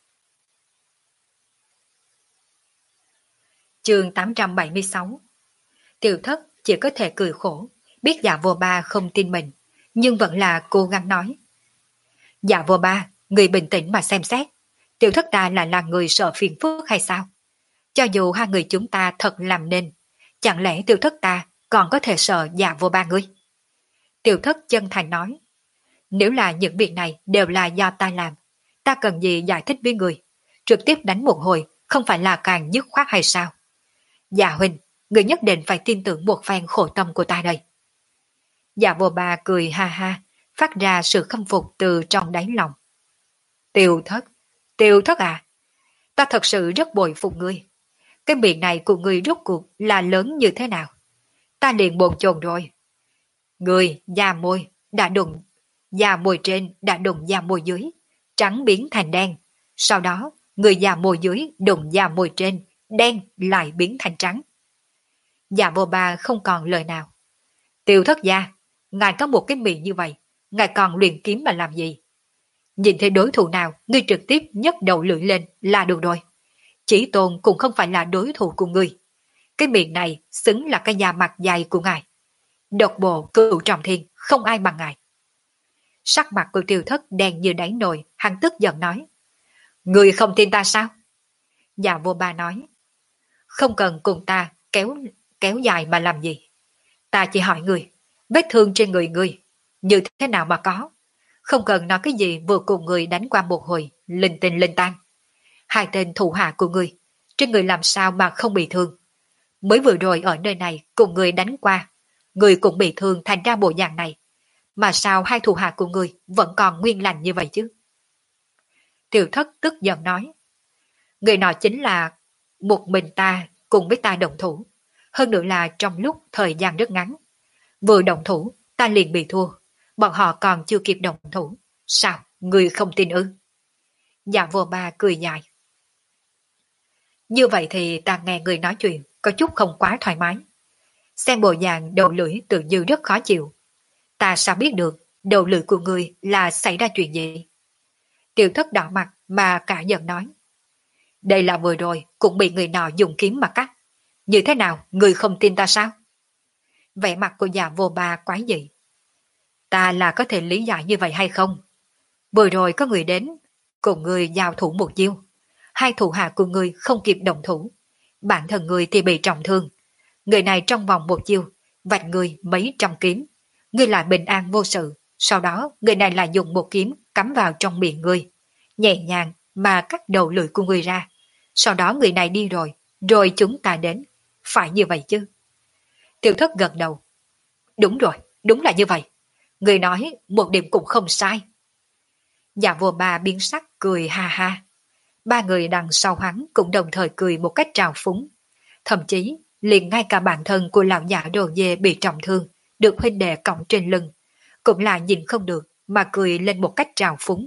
S1: Chương tám trăm bảy mươi sáu. Tiêu Thất chỉ có thể cười khổ, biết dạ vua ba không tin mình, nhưng vẫn là cố gắng nói. Dạ vua ba, người bình tĩnh mà xem xét, Tiêu Thất ta là là người sợ phiền phức hay sao? Cho dù hai người chúng ta thật làm nên, chẳng lẽ Tiêu Thất ta còn có thể sợ dạ vua ba ngươi? Tiêu Thất chân thành nói. Nếu là những việc này đều là do ta làm, ta cần gì giải thích với người? Trực tiếp đánh một hồi không phải là càng dứt khoát hay sao? Dạ huynh, người nhất định phải tin tưởng một phen khổ tâm của ta đây. Dạ vua ba cười ha ha, phát ra sự khâm phục từ trong đáy lòng. Tiêu Thất, Tiêu Thất à, ta thật sự rất bội phục ngươi. Cái miệng này của ngươi rốt cuộc là lớn như thế nào? Ta liền bồn chồn rồi. Ngươi, da môi, đã đụng, da môi trên đã đụng da môi dưới, trắng biến thành đen. Sau đó, người da môi dưới đụng da môi trên, đen lại biến thành trắng. Dạ vô ba không còn lời nào. Tiêu Thất gia, ngài có một cái miệng như vậy, ngài còn luyện kiếm mà làm gì? Nhìn thấy đối thủ nào, ngươi trực tiếp nhấc đầu lưỡi lên là được rồi. Chí Tôn cũng không phải là đối thủ của ngươi. Cái miệng này xứng là cái da mặt dày của ngài. Độc bộ cửu trọng thiên, không ai bằng ngài. Sắc mặt của Tiêu Thất đen như đáy nồi, hắn tức giận nói. Ngươi không tin ta sao? Dạ vô ba nói. Không cần cùng ta kéo kéo dài mà làm gì. Ta chỉ hỏi ngươi, vết thương trên người ngươi, như thế nào mà có? Không cần nói cái gì vừa cùng người đánh qua một hồi, linh tinh linh tan. Hai tên thủ hạ của ngươi, trên người làm sao mà không bị thương? Mới vừa rồi ở nơi này cùng người đánh qua, người cũng bị thương thành ra bộ dạng này. Mà sao hai thủ hạ của người vẫn còn nguyên lành như vậy chứ? Tiểu Thất tức giận nói. Người nọ chính là một mình ta cùng với ta đồng thủ. Hơn nữa là trong lúc thời gian rất ngắn. Vừa đồng thủ, ta liền bị thua. Bọn họ còn chưa kịp đồng thủ. Sao, người không tin ư? Dạ vô ba cười dài. Như vậy thì ta nghe người nói chuyện có chút không quá thoải mái. Xem bộ dạng đầu lưỡi tự như rất khó chịu. Ta sao biết được đầu lưỡi của người là xảy ra chuyện gì? Tiểu Thất đỏ mặt mà cả giận nói. Đây là vừa rồi cũng bị người nọ dùng kiếm mà cắt. Như thế nào, người không tin ta sao? Vẻ mặt của Dạ vô ba quái dị. Ta là có thể lý giải như vậy hay không? Vừa rồi có người đến, cùng người giao thủ một chiêu. Hai thủ hạ của người không kịp đồng thủ. Bản thân người thì bị trọng thương. Người này trong vòng một chiêu, vạch người mấy trăm kiếm. Người lại bình an vô sự. Sau đó, người này lại dùng một kiếm cắm vào trong miệng người. Nhẹ nhàng mà cắt đầu lưỡi của người ra. Sau đó người này đi rồi, rồi chúng ta đến. Phải như vậy chứ? Tiểu Thất gật đầu. Đúng rồi, đúng là như vậy. Người nói một điểm cũng không sai. Dạ vô ba biến sắc cười ha ha. Ba người đằng sau hắn cũng đồng thời cười một cách trào phúng. Thậm chí, liền ngay cả bản thân của lão giả đồ dê bị trọng thương, được huynh đệ cõng trên lưng, cũng là nhìn không được mà cười lên một cách trào phúng.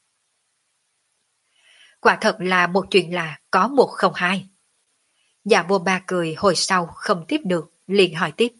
S1: Quả thật là một chuyện là có một không hai. Dạ vô ba cười hồi sau không tiếp được, liền hỏi tiếp.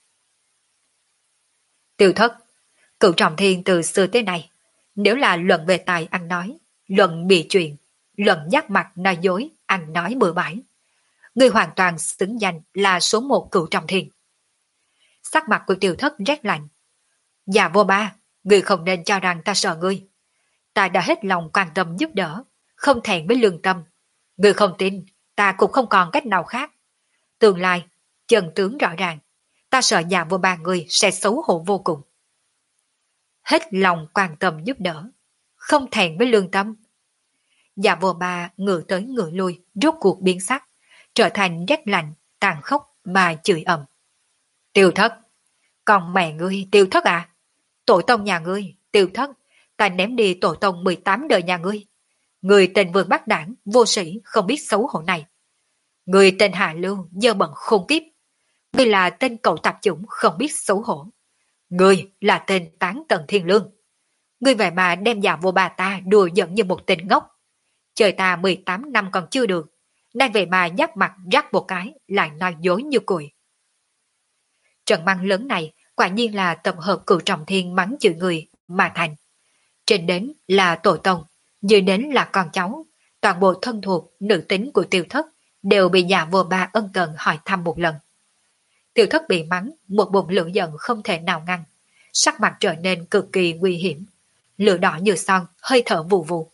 S1: Tiêu Thất, cửu trọng thiên từ xưa tới nay, nếu là luận về tài ăn nói, luận bị chuyện, luận dắt mặt nói dối, ăn nói bừa bãi, người hoàn toàn xứng danh là số một cửu trọng thiên. Sắc mặt của Tiêu Thất rét lạnh. Dạ vô ba, người không nên cho rằng ta sợ ngươi. Ta đã hết lòng quan tâm giúp đỡ, không thẹn với lương tâm. Người không tin, ta cũng không còn cách nào khác. Tương lai, chân tướng rõ ràng, ta sợ dạ vô ba người sẽ xấu hổ vô cùng. Hết lòng quan tâm giúp đỡ, không thẹn với lương tâm. Dạ vô ba ngựa tới ngựa lui, rốt cuộc biến sắc, trở thành rét lạnh, tàn khốc mà chửi ầm. Tiêu Thất, còn mẹ ngươi Tiêu Thất à? Tổ tông nhà ngươi, Tiêu Thất, ta ném đi tổ tông mười tám đời nhà ngươi. Người tên Vương Bắc Đảng, vô sĩ, không biết xấu hổ này. Người tên Hạ Lưu, dơ bẩn khôn kiếp. Ngươi là tên cậu tạp chủng, không biết xấu hổ. Ngươi là tên Tán Tần Thiên Lương. Ngươi vậy mà đem dạ vô bà ta đùa giận như một tên ngốc. Trời ta mười tám năm còn chưa được, nay về mà nhắc mặt rắc một cái, lại nói dối như cùi. Trận măng lớn này quả nhiên là tập hợp cửu trọng thiên mắng chửi người mà thành. Trên đến là tổ tông, dưới đến là con cháu, toàn bộ thân thuộc, nữ tính của Tiêu Thất đều bị dạ vô ba ân cần hỏi thăm một lần. Tiêu Thất bị mắng, một bụng lửa giận không thể nào ngăn, sắc mặt trở nên cực kỳ nguy hiểm, lửa đỏ như son, hơi thở vù vù.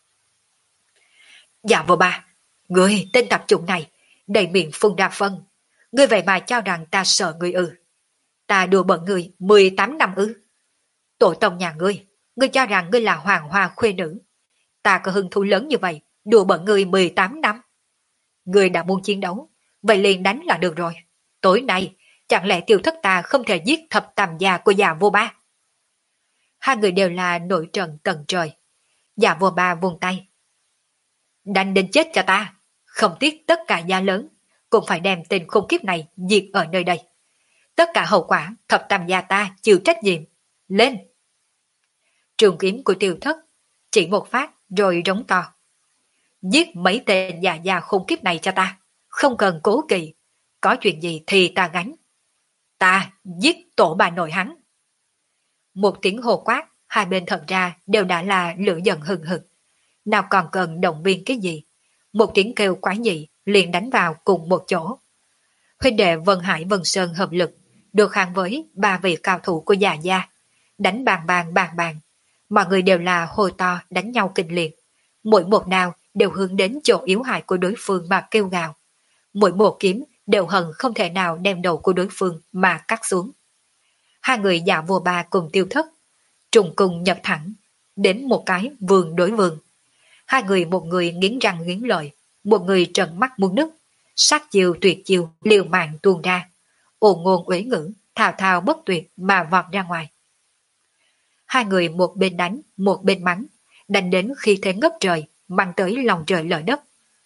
S1: Dạ vô ba, ngươi tên tập chủng này, đầy miệng phun ra phân, ngươi vậy mà cho rằng ta sợ ngươi ư? Ta đùa bận ngươi mười tám năm ư? Tổ tông nhà ngươi, ngươi cho rằng ngươi là hoàng hoa khuê nữ. Ta có hứng thú lớn như vậy, đùa bận ngươi mười tám năm. Ngươi đã muốn chiến đấu, vậy liền đánh là được rồi. Tối nay, chẳng lẽ Tiêu Thất ta không thể giết thập tam gia của già vô ba? Hai người đều là nội trận tầng trời. Già vô ba vung tay. Đánh đến chết cho ta, không tiếc tất cả gia lớn, cũng phải đem tên khốn kiếp này diệt ở nơi đây. Tất cả hậu quả thập tam gia ta chịu trách nhiệm. Lên! Trường kiếm của Tiêu Thất chỉ một phát rồi rống to. Giết mấy tên già già khốn kiếp này cho ta, không cần cố kỵ, có chuyện gì thì ta gánh. Ta giết tổ bà nội hắn. Một tiếng hồ quát, hai bên thật ra đều đã là lửa giận hừng hực, nào còn cần động viên cái gì. một tiếng kêu quái dị liền đánh vào cùng một chỗ. Huynh đệ Vân Hải Vân Sơn hợp lực, được kháng với ba vị cao thủ của già gia, đánh bàn bàn bàn bàn. Mọi người đều là hồi to đánh nhau kinh liệt. Mỗi một đao đều hướng đến chỗ yếu hại của đối phương mà kêu gào. Mỗi một kiếm đều hận không thể nào đem đầu của đối phương mà cắt xuống. Hai người Dạ Vô Ba cùng Tiêu Thất, trùng cùng nhập thẳng, đến một cái vườn đối vườn. Hai người một người nghiến răng nghiến lợi, một người trợn mắt muốn nứt, sát chiêu tuyệt chiêu liều mạng tuôn ra, ồn ngôn uế ngữ, thao thao bất tuyệt mà vọt ra ngoài. Hai người một bên đánh, một bên mắng, đánh đến khi thế ngấp trời, mang tới lòng trời lở đất.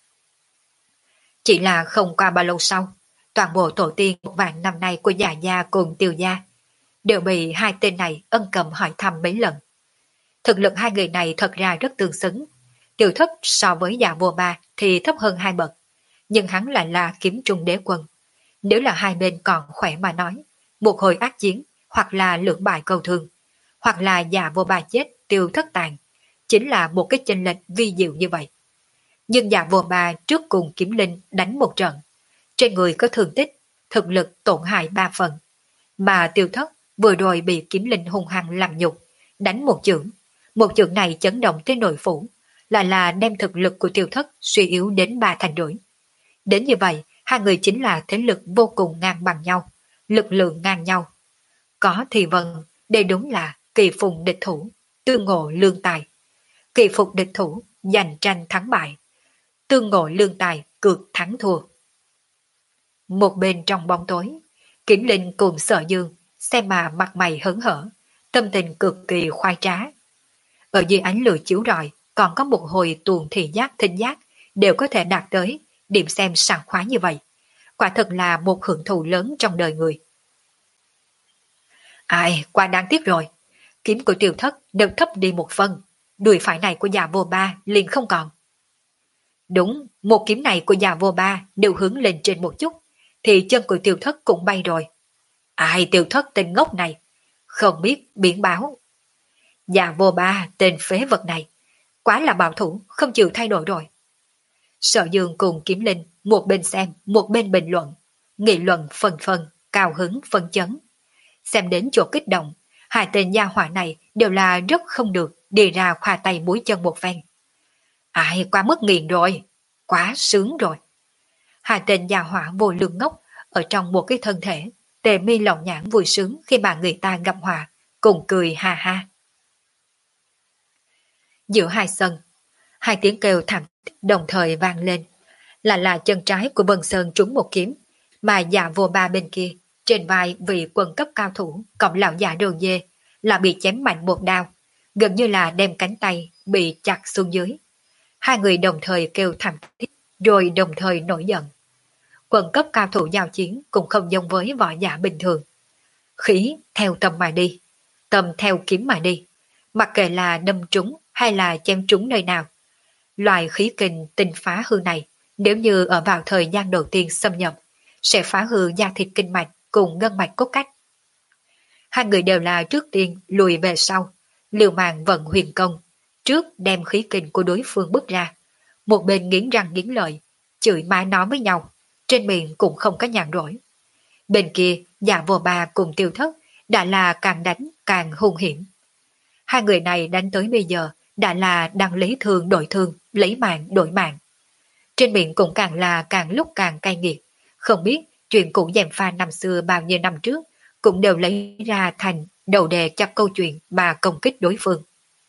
S1: Chỉ là không qua bao lâu sau, toàn bộ tổ tiên một vạn năm nay của Dạ gia cùng Tiêu gia đều bị hai tên này ân cầm hỏi thăm mấy lần. Thực lực hai người này thật ra rất tương xứng. Tiêu Thất so với Dạ Vô Ba thì thấp hơn hai bậc, nhưng hắn lại là kiếm trung đế quân. Nếu là hai bên còn khỏe mà nói, một hồi ác chiến, hoặc là lưỡng bại câu thương, hoặc là Dạ Vô Ba chết, Tiêu Thất tàn, chính là một cái chênh lệch vi diệu như vậy. Nhưng Dạ Vô Ba trước cùng Kiếm Linh đánh một trận, trên người có thương tích, thực lực tổn hại ba phần, mà Tiêu Thất vừa rồi bị Kiếm Linh hung hăng làm nhục, đánh một chưởng, một chưởng này chấn động tới nội phủ, lại là đem thực lực của Tiêu Thất suy yếu đến ba thành rưỡi. Đến như vậy, hai người chính là thế lực vô cùng ngang bằng nhau, lực lượng ngang nhau. Có thì vâng, đây đúng là kỳ phùng địch thủ, tương ngộ lương tài. Kỳ phục địch thủ, giành tranh thắng bại. Tương ngộ lương tài, cược thắng thua. Một bên trong bóng tối, Kiếm Linh cùng Sở Dương xem mà mặt mày hớn hở, tâm tình cực kỳ khoái trá. Ở dưới ánh lửa chiếu rọi, còn có một hồi tuồng thị giác thính giác đều có thể đạt tới điểm xem sảng khoái như vậy. Quả thật là một hưởng thụ lớn trong đời người. Ai, quá đáng tiếc rồi. Kiếm của Tiêu Thất đều thấp đi một phần, đùi phải này của Dạ Vô Ba liền không còn. Đúng, một kiếm này của Dạ Vô Ba đều hướng lên trên một chút, thì chân của Tiêu Thất cũng bay rồi. Ai, Tiêu Thất tên ngốc này, không biết biển báo. Dạ Vô Ba tên phế vật này, quá là bảo thủ, không chịu thay đổi rồi. Sở Dương cùng Kiếm Linh một bên xem, một bên bình luận, nghị luận phần phần, cao hứng phân chấn. Xem đến chỗ kích động, hai tên gia hỏa này đều là rất không được đi ra khoa tay mũi chân một phen. Ai, quá mức nghiền rồi, quá sướng rồi. Hai tên gia hỏa vô lương ngốc ở trong một cái thân thể, tề mi lòng nhãn vui sướng khi mà người ta gặp hòa, cùng cười ha ha. Giữa hai sân, hai tiếng kêu thảm thiết đồng thời vang lên, là là chân trái của Vân Sơn trúng một kiếm, mà Dạ Vô Ba bên kia, trên vai vị quân cấp cao thủ cộng lão già đồ dê là bị chém mạnh một đao, gần như là đem cánh tay bị chặt xuống dưới. Hai người đồng thời kêu thảm thiết, rồi đồng thời nổi giận. Quân cấp cao thủ giao chiến cũng không giống với võ giả bình thường. Khí theo tâm mà đi, tâm theo kiếm mà đi, mặc kệ là đâm trúng hay là chém trúng nơi nào. Loại khí kình tinh phá hư này, nếu như ở vào thời gian đầu tiên xâm nhập, sẽ phá hư da thịt kinh mạch cùng ngân mạch cốt cách. Hai người đều là trước tiên lùi về sau, liều mạng vận huyền công, trước đem khí kình của đối phương bứt ra. Một bên nghiến răng nghiến lợi, chửi má nói với nhau, trên miệng cũng không có nhàn rỗi. Bên kia, Dạ Vô Ba cùng Tiêu Thất đã là càng đánh càng hung hiểm. Hai người này đánh tới bây giờ đã là đang lấy thương đổi thương, lấy mạng đổi mạng. Trên miệng cũng càng là càng lúc càng cay nghiệt, không biết chuyện cũ gièm pha năm xưa bao nhiêu năm trước cũng đều lấy ra thành đầu đề cho câu chuyện mà công kích đối phương.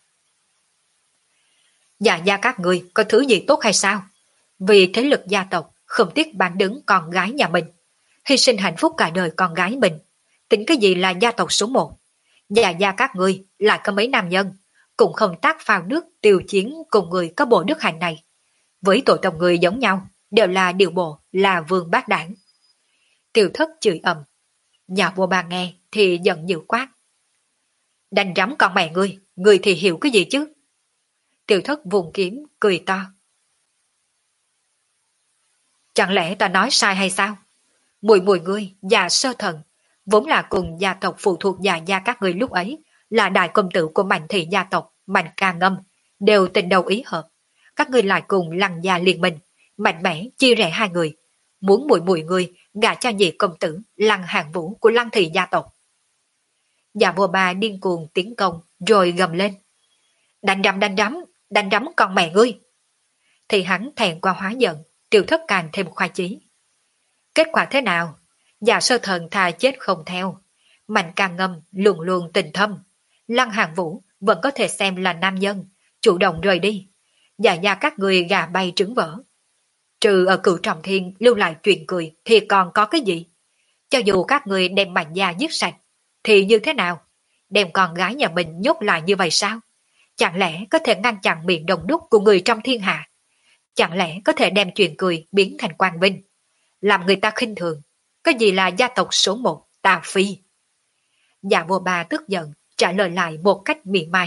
S1: Dạ gia các người có thứ gì tốt hay sao? Vì thế lực gia tộc không tiếc bán đứng con gái nhà mình, hy sinh hạnh phúc cả đời con gái mình, tính cái gì là gia tộc số một? Dạ gia các người lại có mấy nam nhân, cũng không tác phao nước tiêu chiến cùng người có bộ đức hạnh này. Với tổ tông người giống nhau, đều là điều bộ, là vương bát đảng. Tiêu Thất chửi ầm. Nhà Vô Ba nghe thì giận dữ quát. Đánh rắm con mẹ ngươi, ngươi thì hiểu cái gì chứ? Tiêu Thất vùng kiếm, cười to. Chẳng lẽ ta nói sai hay sao? Mùi mùi ngươi, già sơ thần, vốn là cùng gia tộc phụ thuộc Dạ gia các ngươi lúc ấy, là đại công tử của Mạnh thị gia tộc, Mạnh Ca Ngâm, đều tình đầu ý hợp. Các ngươi lại cùng Lăng gia liên minh, mạnh mẽ chia rẽ hai người, muốn mùi mùi người gả cho nhị công tử Lăng Hàng Vũ của Lăng thị gia tộc. Dạ vua bà điên cuồng tiến công rồi gầm lên. Đánh đấm đánh đấm, đánh đấm con mẹ ngươi. Thì hắn thẹn qua hóa giận, Tiêu Thất càng thêm khoái chí. Kết quả thế nào? Dạ sơ thần thà chết không theo. Mạnh ca ngâm luôn luôn tình thâm. Lăng Hàng Vũ vẫn có thể xem là nam nhân, chủ động rời đi. Dạ gia các người gà bay trứng vỡ. Trừ ở cửu trọng thiên lưu lại chuyện cười thì còn có cái gì? Cho dù các người đem mạnh gia giết sạch, thì như thế nào? Đem con gái nhà mình nhốt lại như vậy sao? Chẳng lẽ có thể ngăn chặn miệng đồng đúc của người trong thiên hạ? Chẳng lẽ có thể đem chuyện cười biến thành quang vinh? Làm người ta khinh thường. Cái gì là gia tộc số một, Tà Phi? Dạ vua bà tức giận, trả lời lại một cách mỉa mai.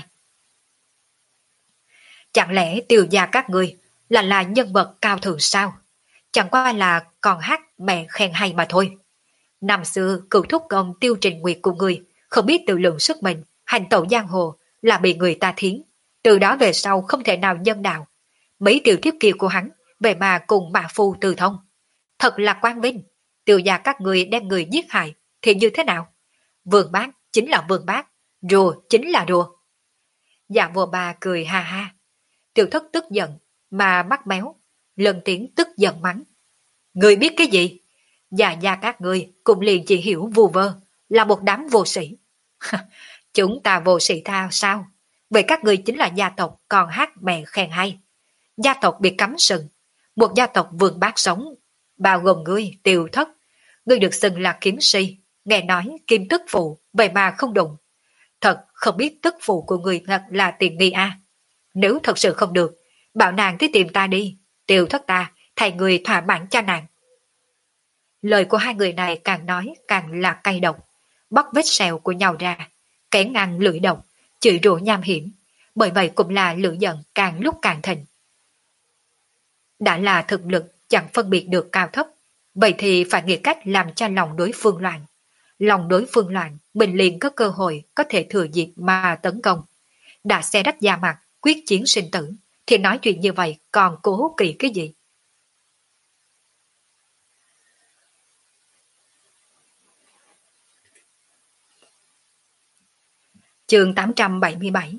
S1: Chẳng lẽ Tiêu gia các người là là nhân vật cao thượng sao? Chẳng qua là còn hát mẹ khen hay mà thôi. Năm xưa cựu thúc công Tiêu Trình Nguyệt của người không biết tự lượng sức mình, hành tẩu giang hồ là bị người ta thiến. Từ đó về sau không thể nào nhân đạo. Mấy tiểu thiếp kia của hắn về mà cùng bà phu từ thông. Thật là quang vinh. Tiêu gia các người đem người giết hại thì như thế nào? Vương bác chính là vương bác, rùa chính là rùa. Dạ vua bà cười ha ha. Tiêu Thất tức giận mà mắt méo, lần tiếng tức giận mắng. Người biết cái gì? Dạ gia các người cũng liền chỉ hiểu vù vơ, là một đám vô sĩ. Chúng ta vô sĩ tha sao? Vậy các người chính là gia tộc còn hát mẹ khen hay. Gia tộc bị cấm sừng, một gia tộc vương bác sống, bao gồm ngươi, Tiêu Thất. Ngươi được xưng là kiếm si, nghe nói kim tức phụ, vậy mà không đụng. Thật không biết tức phụ của người thật là tiền nghi a. Nếu thật sự không được, bảo nàng tới tìm ta đi, Tiêu Thất ta thay người thỏa mãn cho nàng. Lời của hai người này càng nói càng là cay độc, bóc vết sẹo của nhau ra, kẻ ngang lưỡi độc, chửi rủa nham hiểm, bởi vậy cũng là lửa giận càng lúc càng thịnh. Đã là thực lực chẳng phân biệt được cao thấp, vậy thì phải nghĩ cách làm cho lòng đối phương loạn. Lòng đối phương loạn, mình liền có cơ hội có thể thừa dịp mà tấn công. Đã xe đách da mặt, quyết chiến sinh tử, thì nói chuyện như vậy còn cố kỵ cái gì? Chương tám trăm bảy mươi bảy.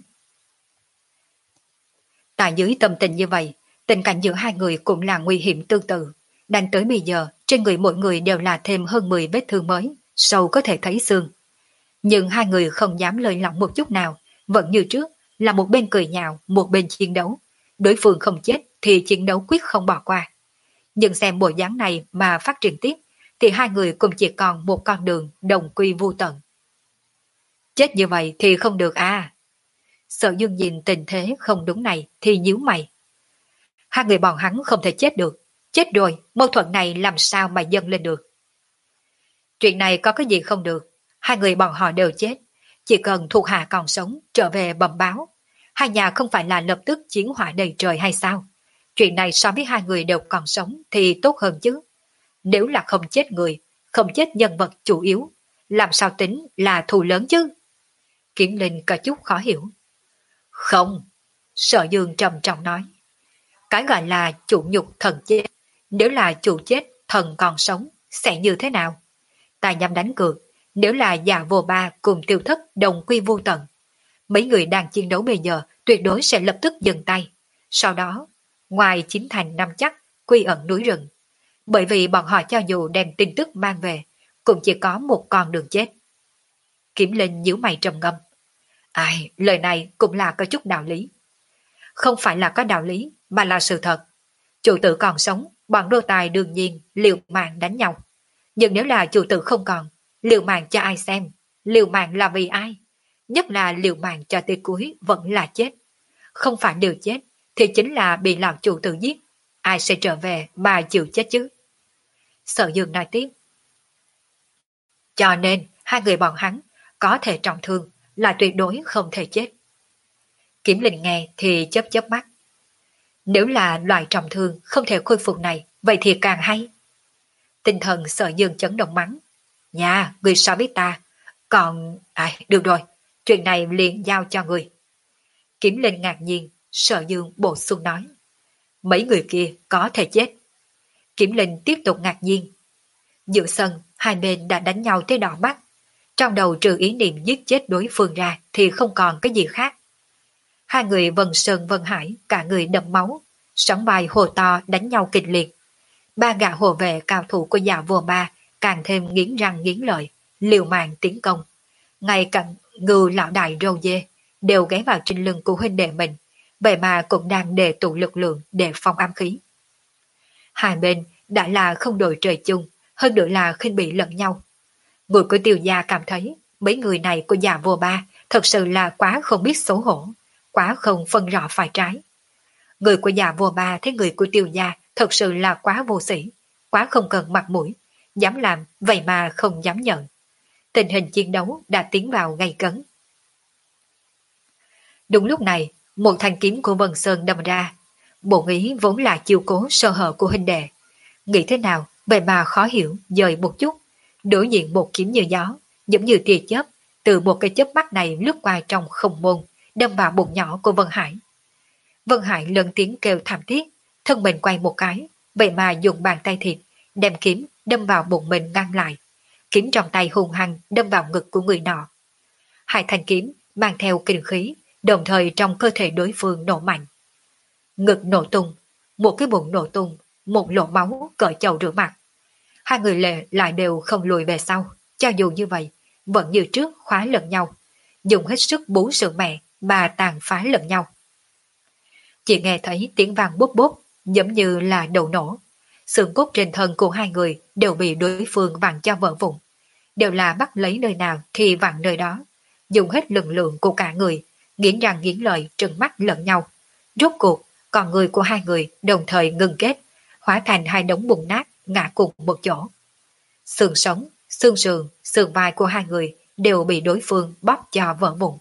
S1: Tại dưới tâm tình như vậy, tình cảnh giữa hai người cũng là nguy hiểm tương tự. Đánh tới bây giờ, trên người mỗi người đều là thêm hơn mười vết thương mới, sâu có thể thấy xương. Nhưng hai người không dám lơi lỏng một chút nào, vẫn như trước, là một bên cười nhạo, một bên chiến đấu. Đối phương không chết thì chiến đấu quyết không bỏ qua. Nhưng xem bộ dáng này mà phát triển tiếp, thì hai người cũng chỉ còn một con đường đồng quy vu tận. Chết như vậy thì không được à. Sở Dương nhìn tình thế không đúng này thì nhíu mày. Hai người bọn hắn không thể chết được. Chết rồi, mâu thuẫn này làm sao mà dâng lên được. Chuyện này có cái gì không được. Hai người bọn họ đều chết. Chỉ cần thuộc hạ còn sống trở về bẩm báo. Hai nhà không phải là lập tức chiến hỏa đầy trời hay sao? Chuyện này so với hai người đều còn sống thì tốt hơn chứ. Nếu là không chết người, không chết nhân vật chủ yếu, làm sao tính là thù lớn chứ? Kiếm Linh có chút khó hiểu. Không, Sở Dương trầm trọng nói. Cái gọi là chủ nhục thần chết, nếu là chủ chết thần còn sống, sẽ như thế nào? Ta nhằm đánh cược, nếu là Dạ Vô Ba cùng Tiêu Thất đồng quy vô tận, mấy người đang chiến đấu bây giờ tuyệt đối sẽ lập tức dừng tay. Sau đó, ngoài chính thành năm chắc, quy ẩn núi rừng. Bởi vì bọn họ cho dù đem tin tức mang về, cũng chỉ có một con đường chết. Kiếm Linh nhíu mày trầm ngâm. Ai, lời này cũng là có chút đạo lý. Không phải là có đạo lý, mà là sự thật. Chủ tử còn sống, bọn đô tài đương nhiên liều mạng đánh nhau. Nhưng nếu là chủ tử không còn, liều mạng cho ai xem? Liều mạng là vì ai? Nhất là liều mạng cho tới cuối vẫn là chết. Không phải liều chết, thì chính là bị lão chủ tử giết. Ai sẽ trở về mà chịu chết chứ? Sở Dương nói tiếp. Cho nên, hai người bọn hắn có thể trọng thương, là tuyệt đối không thể chết. Kiếm Linh nghe thì chớp chớp mắt. Nếu là loại trọng thương không thể khôi phục này, vậy thì càng hay. Tinh thần Sở Dương chấn động mắng. Nhà, người sao biết ta? Còn... À, được rồi, chuyện này liền giao cho người. Kiếm Linh ngạc nhiên, Sở Dương bổ sung nói. Mấy người kia có thể chết, Kiểm Linh tiếp tục ngạc nhiên. Giữa sân, hai bên đã đánh nhau tới đỏ mắt. Trong đầu trừ ý niệm giết chết đối phương ra thì không còn cái gì khác. Hai người Vân Sơn Vân Hải, cả người đẫm máu, sóng bài hồ to đánh nhau kịch liệt. Ba gã hộ vệ cao thủ của Dạ Vô Ba càng thêm nghiến răng nghiến lợi, liều mạng tiến công. Ngay cạnh Ngưu lão đại râu dê đều ghé vào trên lưng của huynh đệ mình, vậy mà cũng đang đề tụ lực lượng để phòng ám khí. Hai bên đã là không đội trời chung, hơn nữa là khinh bị lẫn nhau. Người của Tiêu gia cảm thấy mấy người này của Dạ Vô Ba thật sự là quá không biết xấu hổ, quá không phân rõ phải trái. Người của Dạ Vô Ba thấy người của Tiêu gia thật sự là quá vô sĩ, quá không cần mặt mũi, dám làm vậy mà không dám nhận. Tình hình chiến đấu đã tiến vào gay cấn. Đúng lúc này, một thanh kiếm của Vân Sơn đâm ra. Bổn ý vốn là chiêu cố sơ hở của huynh đệ. Nghĩ thế nào, vậy mà khó hiểu, dời một chút. Đối diện một kiếm như gió, giống như tia chớp, từ một cái chớp mắt này lướt qua trong không môn, đâm vào bụng nhỏ của Vân Hải. Vân Hải lớn tiếng kêu thảm thiết, thân mình quay một cái, vậy mà dùng bàn tay thịt, đem kiếm đâm vào bụng mình ngăn lại. Kiếm trong tay hung hăng đâm vào ngực của người nọ. Hai thanh kiếm mang theo kinh khí, đồng thời trong cơ thể đối phương nổ mạnh. Ngực nổ tung, một cái bụng nổ tung, một lỗ máu cởi chầu rửa mặt. Hai người lệ lại đều không lùi về sau, cho dù như vậy, vẫn như trước khóa lẫn nhau, dùng hết sức bú sự mẹ mà tàn phá lẫn nhau. Chỉ nghe thấy tiếng vang bốp bốp, giống như là đầu nổ. Xương cốt trên thân của hai người đều bị đối phương vặn cho vỡ vụn, đều là bắt lấy nơi nào thì vặn nơi đó, dùng hết lực lượng của cả người, nghiến răng nghiến lợi trừng mắt lẫn nhau. Rốt cuộc, còn người của hai người đồng thời ngừng kết, hóa thành hai đống bùn nát ngã cùng một chỗ. Xương sống, xương sườn, xương vai của hai người đều bị đối phương bóp cho vỡ vụn.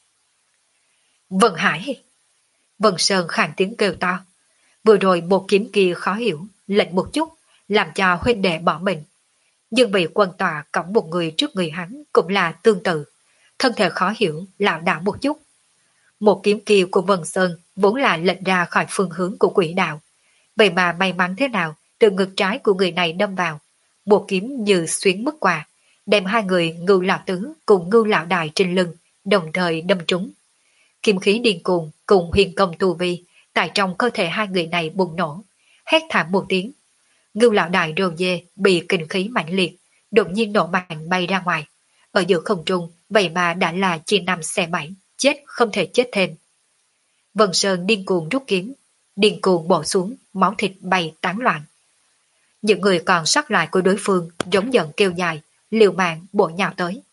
S1: Vân Hải! Vân Sơn khàn tiếng kêu to. Vừa rồi một kiếm kia khó hiểu, lệch một chút, làm cho huynh đệ bỏ mình. Nhưng vì quân tòa cõng một người trước người hắn cũng là tương tự, thân thể khó hiểu, lảo đảo một chút. Một kiếm kia của Vân Sơn vốn là lệch ra khỏi phương hướng của quỷ đạo. Vậy mà may mắn thế nào, từ ngực trái của người này đâm vào, một kiếm như xuyến mất qua, đem hai người Ngưu lão tứ cùng Ngưu lão đại trên lưng, đồng thời đâm trúng. Kim khí điên cuồng cùng huyền công tu vi, tại trong cơ thể hai người này bùng nổ, hét thảm một tiếng. Ngưu lão đại rồ dê bị kinh khí mạnh liệt, đột nhiên nổ mạnh bay ra ngoài. Ở giữa không trung, vậy mà đã là chia năm xe bảy, chết không thể chết thêm. Vân Sơn điên cuồng rút kiếm, điên cuồng bổ xuống, máu thịt bay tán loạn. Những người còn sót lại của đối phương giống giận kêu dài, liều mạng bổ nhào tới.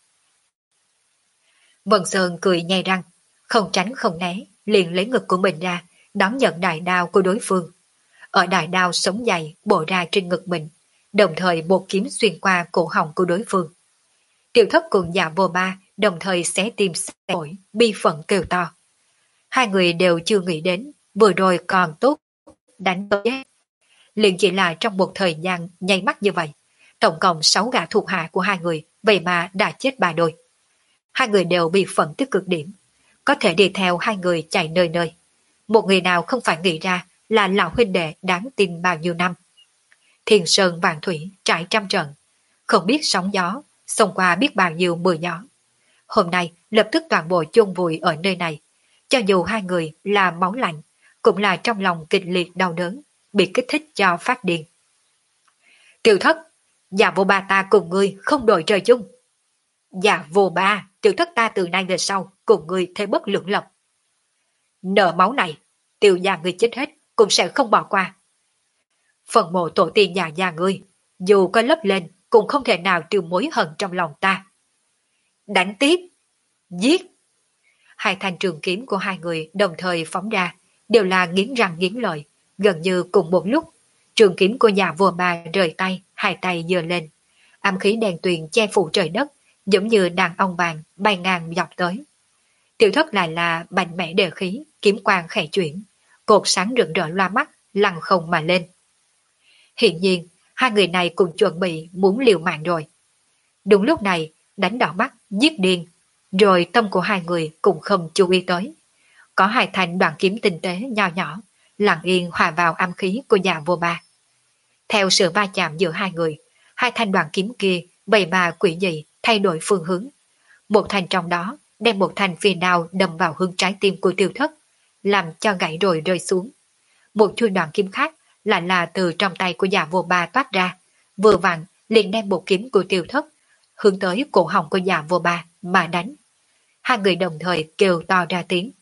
S1: Vân Sơn cười nhai răng, không tránh không né, liền lấy ngực của mình ra, đón nhận đại đao của đối phương. Ở đại đao sống dày bổ ra trên ngực mình, đồng thời một kiếm xuyên qua cổ họng của đối phương. Tiểu Thất cùng Dạ Vô Ba đồng thời xé tim xé phổi, bi phận kêu to. Hai người đều chưa nghĩ đến, vừa rồi còn tốt, đánh tới. Liền chỉ là trong một thời gian nháy mắt như vậy, tổng cộng sáu gã thuộc hạ của hai người, vậy mà đã chết ba đôi. Hai người đều bị phận tới cực điểm, có thể đi theo hai người chạy nơi nơi. Một người nào không phải nghĩ ra là lão huynh đệ đáng tin bao nhiêu năm. Thiên sơn vạn thủy trải trăm trận, không biết sóng gió, xông qua biết bao nhiêu mưa gió. Hôm nay lập tức toàn bộ chôn vùi ở nơi này, cho dù hai người là máu lạnh, cũng là trong lòng kịch liệt đau đớn, bị kích thích cho phát điên. Tiểu Thất, Dạ Vô Ba ta cùng ngươi không đội trời chung. Dạ Vô Ba, Tiểu Thất ta từ nay về sau cùng ngươi thế bất lượng lập. Nợ máu này, Tiêu gia ngươi chết hết cũng sẽ không bỏ qua. Phần mộ tổ tiên nhà gia ngươi, dù có lấp lên cũng không thể nào tiêu mối hận trong lòng ta. Đánh tiếp, giết. Hai thanh trường kiếm của hai người đồng thời phóng ra, đều là nghiến răng nghiến lợi, gần như cùng một lúc. Trường kiếm của Dạ Vô Ba rời tay, hai tay giơ lên. Ám khí đèn tuyền che phủ trời đất, giống như đàn ông vàng bay ngang dọc tới. Tiểu Thất lại là mạnh mẽ đề khí, kiếm quang khẽ chuyển, cột sáng rực rỡ loa mắt, lăn không mà lên. Hiện nhiên, hai người này cùng chuẩn bị muốn liều mạng rồi. Đúng lúc này, đánh đỏ mắt, giết điên, rồi tâm của hai người cũng không chú ý tới. Có hai thanh đoạn kiếm tinh tế nho nhỏ, lặng yên hòa vào âm khí của Dạ Vô Ba. Theo sự va chạm giữa hai người, hai thanh đoàn kiếm kia bầy mà quỷ dị thay đổi phương hướng. Một thanh trong đó đem một thanh phi đao đâm vào hướng trái tim của Tiêu Thất, làm cho gãy rồi rơi xuống. Một chuôi đoàn kiếm khác lại là từ trong tay của Dạ Vô Ba toát ra, vừa vặn liền đem một kiếm của Tiêu Thất hướng tới cổ họng của Dạ Vô Ba mà đánh. Hai người đồng thời kêu to ra tiếng.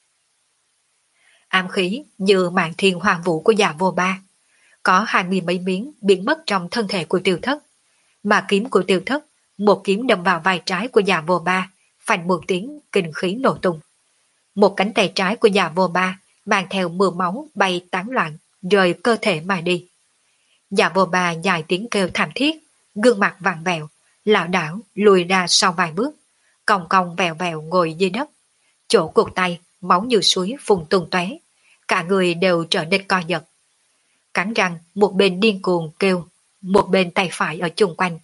S1: Ám khí như mạng thiên hoàng vũ của Dạ Vô Ba, có hai mươi mấy miếng biến mất trong thân thể của Tiêu Thất, mà kiếm của Tiêu Thất, một kiếm đâm vào vai trái của Dạ Vô Ba, phanh một tiếng kinh khí nổ tung. Một cánh tay trái của Dạ Vô Ba mang theo mưa máu bay tán loạn, rời cơ thể mà đi. Dạ Vô Ba dài tiếng kêu thảm thiết, gương mặt vặn vẹo, lảo đảo lùi ra sau vài bước, cong cong vèo vèo ngồi dưới đất. Chỗ cụt tay, máu như suối phun tung tóe, cả người đều trở nên co giật. Cắn răng, một bên điên cuồng kêu, một bên tay phải ở chung quanh.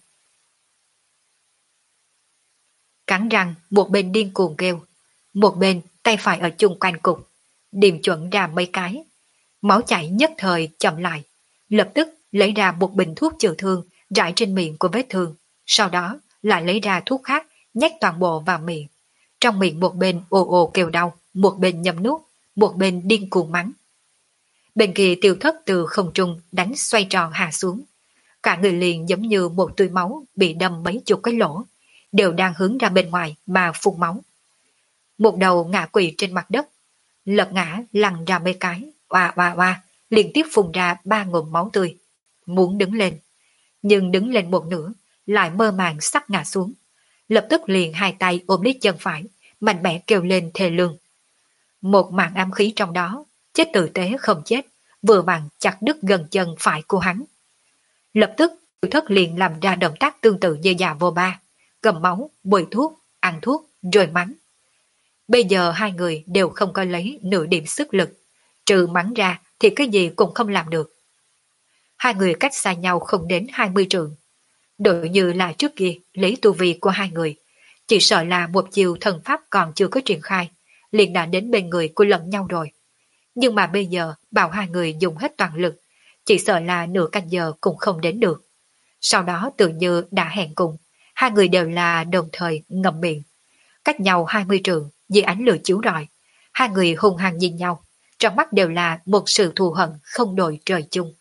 S1: Cắn răng, một bên điên cuồng kêu, một bên tay phải ở chung quanh cục, điểm chuẩn ra mấy cái. Máu chảy nhất thời chậm lại, lập tức lấy ra một bình thuốc chữa thương rải trên miệng của vết thương, sau đó lại lấy ra thuốc khác nhét toàn bộ vào miệng. Trong miệng một bên ồ ồ kêu đau, một bên nhấm nuốt, một bên điên cuồng mắng. Bên kia Tiêu Thất từ không trung đánh xoay tròn hạ xuống. Cả người liền giống như một túi máu bị đâm mấy chục cái lỗ, đều đang hướng ra bên ngoài mà phun máu. Một đầu ngã quỵ trên mặt đất, lật ngã lăn ra mấy cái, oa oa oa, liên tiếp phun ra ba ngụm máu tươi, muốn đứng lên. Nhưng đứng lên một nửa, lại mơ màng sắp ngã xuống. Lập tức liền hai tay ôm lấy chân phải, mạnh mẽ kêu lên thê lương. Một mạng ám khí trong đó, chết tử tế không chết, vừa vặn chặt đứt gần chân phải của hắn. Lập tức, Tiêu Thất liền làm ra động tác tương tự như Dạ Vô Ba, cầm máu, bôi thuốc, ăn thuốc, rồi mắng. Bây giờ hai người đều không có lấy nửa điểm sức lực, trừ mắng ra thì cái gì cũng không làm được. Hai người cách xa nhau không đến hai mươi trượng. Đổi như là trước kia lấy tu vi của hai người, chỉ sợ là một chiều thần pháp còn chưa có triển khai, liền đã đến bên người của lẫn nhau rồi. Nhưng mà bây giờ bảo hai người dùng hết toàn lực, chỉ sợ là nửa canh giờ cũng không đến được. Sau đó tự như đã hẹn cùng, hai người đều là đồng thời ngậm miệng. Cách nhau hai mươi trượng, dưới ánh lửa chiếu rọi, hai người hung hăng nhìn nhau, trong mắt đều là một sự thù hận không đội trời chung.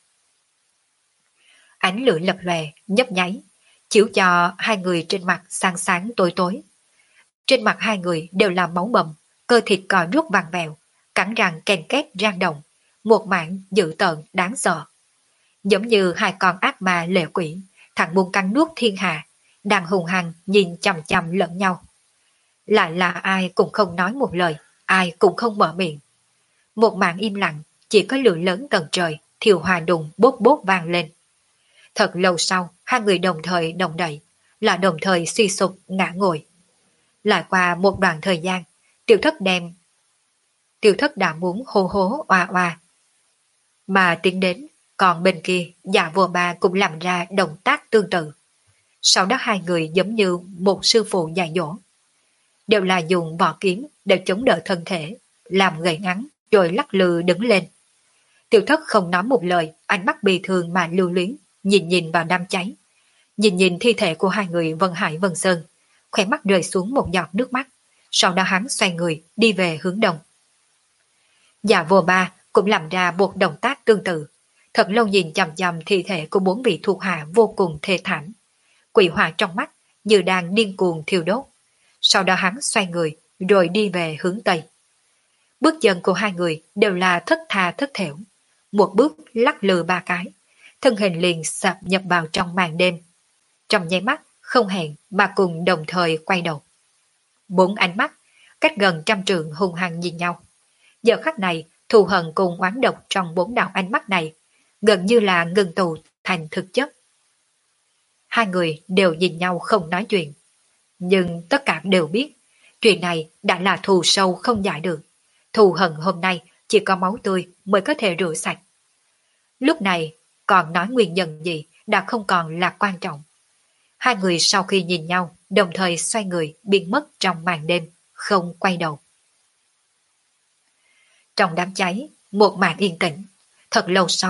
S1: Ánh lửa lập lòe, nhấp nháy, chiếu cho hai người trên mặt sáng sáng tối tối. Trên mặt hai người đều là máu bầm, cơ thịt cò rút vàng vẹo, cắn răng ken két rang động, một mảng dữ tợn đáng sợ. Giống như hai con ác ma lệ quỷ, thằng muốn cắn nuốt thiên hạ, đang hùng hăng nhìn chằm chằm lẫn nhau. Lại là ai cũng không nói một lời, ai cũng không mở miệng. Một mảng im lặng, chỉ có lửa lớn tận trời, thiêu hòa đùng bốt bốt vang lên. Thật lâu sau, hai người đồng thời đồng đậy, là đồng thời suy sụp ngã ngồi. Lại qua một đoạn thời gian, Tiêu Thất đem. Tiêu Thất đã muốn hô hố oa oa. Mà tiến đến, còn bên kia, Dạ Vô Ba cũng làm ra động tác tương tự. Sau đó hai người giống như một sư phụ dạy dỗ. Đều là dùng vỏ kiếm để chống đỡ thân thể, làm gậy ngắn rồi lắc lư đứng lên. Tiêu Thất không nói một lời, ánh mắt bi thương mà lưu luyến, nhìn nhìn vào đám cháy. Nhìn nhìn thi thể của hai người Vân Hải Vân Sơn, khóe mắt rơi xuống một giọt nước mắt, sau đó hắn xoay người đi về hướng đông. Dạ Vô Ba cũng làm ra một động tác tương tự, thật lâu nhìn chằm chằm thi thể của bốn vị thuộc hạ vô cùng thê thảm. Quỷ hỏa trong mắt như đang điên cuồng thiêu đốt. Sau đó hắn xoay người rồi đi về hướng tây. Bước chân của hai người đều là thất tha thất thểu, một bước lắc lư ba cái, thân hình liền sập nhập vào trong màn đêm. Trong nháy mắt không hẹn mà cùng đồng thời quay đầu. Bốn ánh mắt cách gần trăm trượng hung hăng nhìn nhau. Giờ khắc này thù hận cùng oán độc trong bốn đạo ánh mắt này gần như là ngưng tụ thành thực chất. Hai người đều nhìn nhau không nói chuyện, nhưng tất cả đều biết chuyện này đã là thù sâu không giải được. Thù hận hôm nay chỉ có máu tươi mới có thể rửa sạch. Lúc này còn nói nguyên nhân gì đã không còn là quan trọng. Hai người sau khi nhìn nhau đồng thời xoay người biến mất trong màn đêm, không quay đầu. Trong đám cháy, một màn yên tĩnh. Thật lâu sau,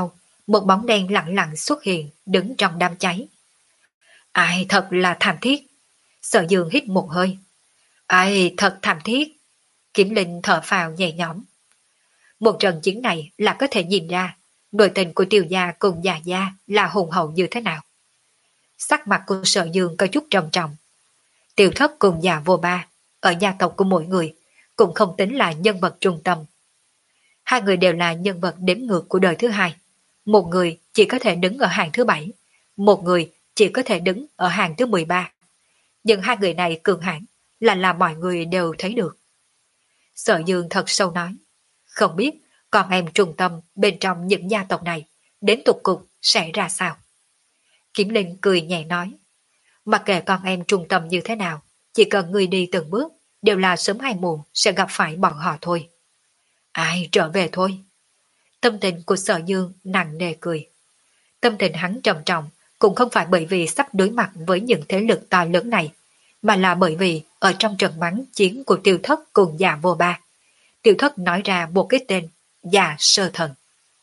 S1: một bóng đen lặng lặng xuất hiện đứng trong đám cháy. Ai thật là thảm thiết. Sở Dương hít một hơi. Ai thật thảm thiết. Kiếm Linh thở phào nhẹ nhõm. Một trận chiến này là có thể nhìn ra nội tình của Tiêu gia cùng Già gia là hùng hậu như thế nào. Sắc mặt của Sở Dương có chút trầm trọng. Tiêu Thất cùng Già Vô Ba ở gia tộc của mỗi người cũng không tính là nhân vật trung tâm. Hai người đều là nhân vật đếm ngược của đời thứ hai. Một người chỉ có thể đứng ở hàng thứ bảy, một người chỉ có thể đứng ở hàng thứ mười ba. Nhưng hai người này cường hãn là làm mọi người đều thấy được. Sở Dương thật sâu nói, không biết con em trung tâm bên trong những gia tộc này đến tục cục sẽ ra sao. Kiếm Linh cười nhẹ nói, mặc kệ con em trung tâm như thế nào, chỉ cần người đi từng bước đều là sớm hay muộn sẽ gặp phải bọn họ thôi. Ai trở về thôi. Tâm tình của Sở Dương nặng nề cười. Tâm tình hắn trầm trọng cũng không phải bởi vì sắp đối mặt với những thế lực to lớn này, mà là bởi vì ở trong trận bắn chiến của Tiêu Thất cùng Già Vô Ba, Tiêu Thất nói ra một cái tên Già Sơ Thần.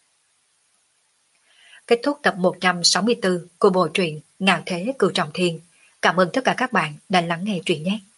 S1: Kết thúc tập một trăm sáu mươi tư của bộ truyện Ngạo Thế Cửu Trọng Thiên. Cảm ơn tất cả các bạn đã lắng nghe truyện nhé.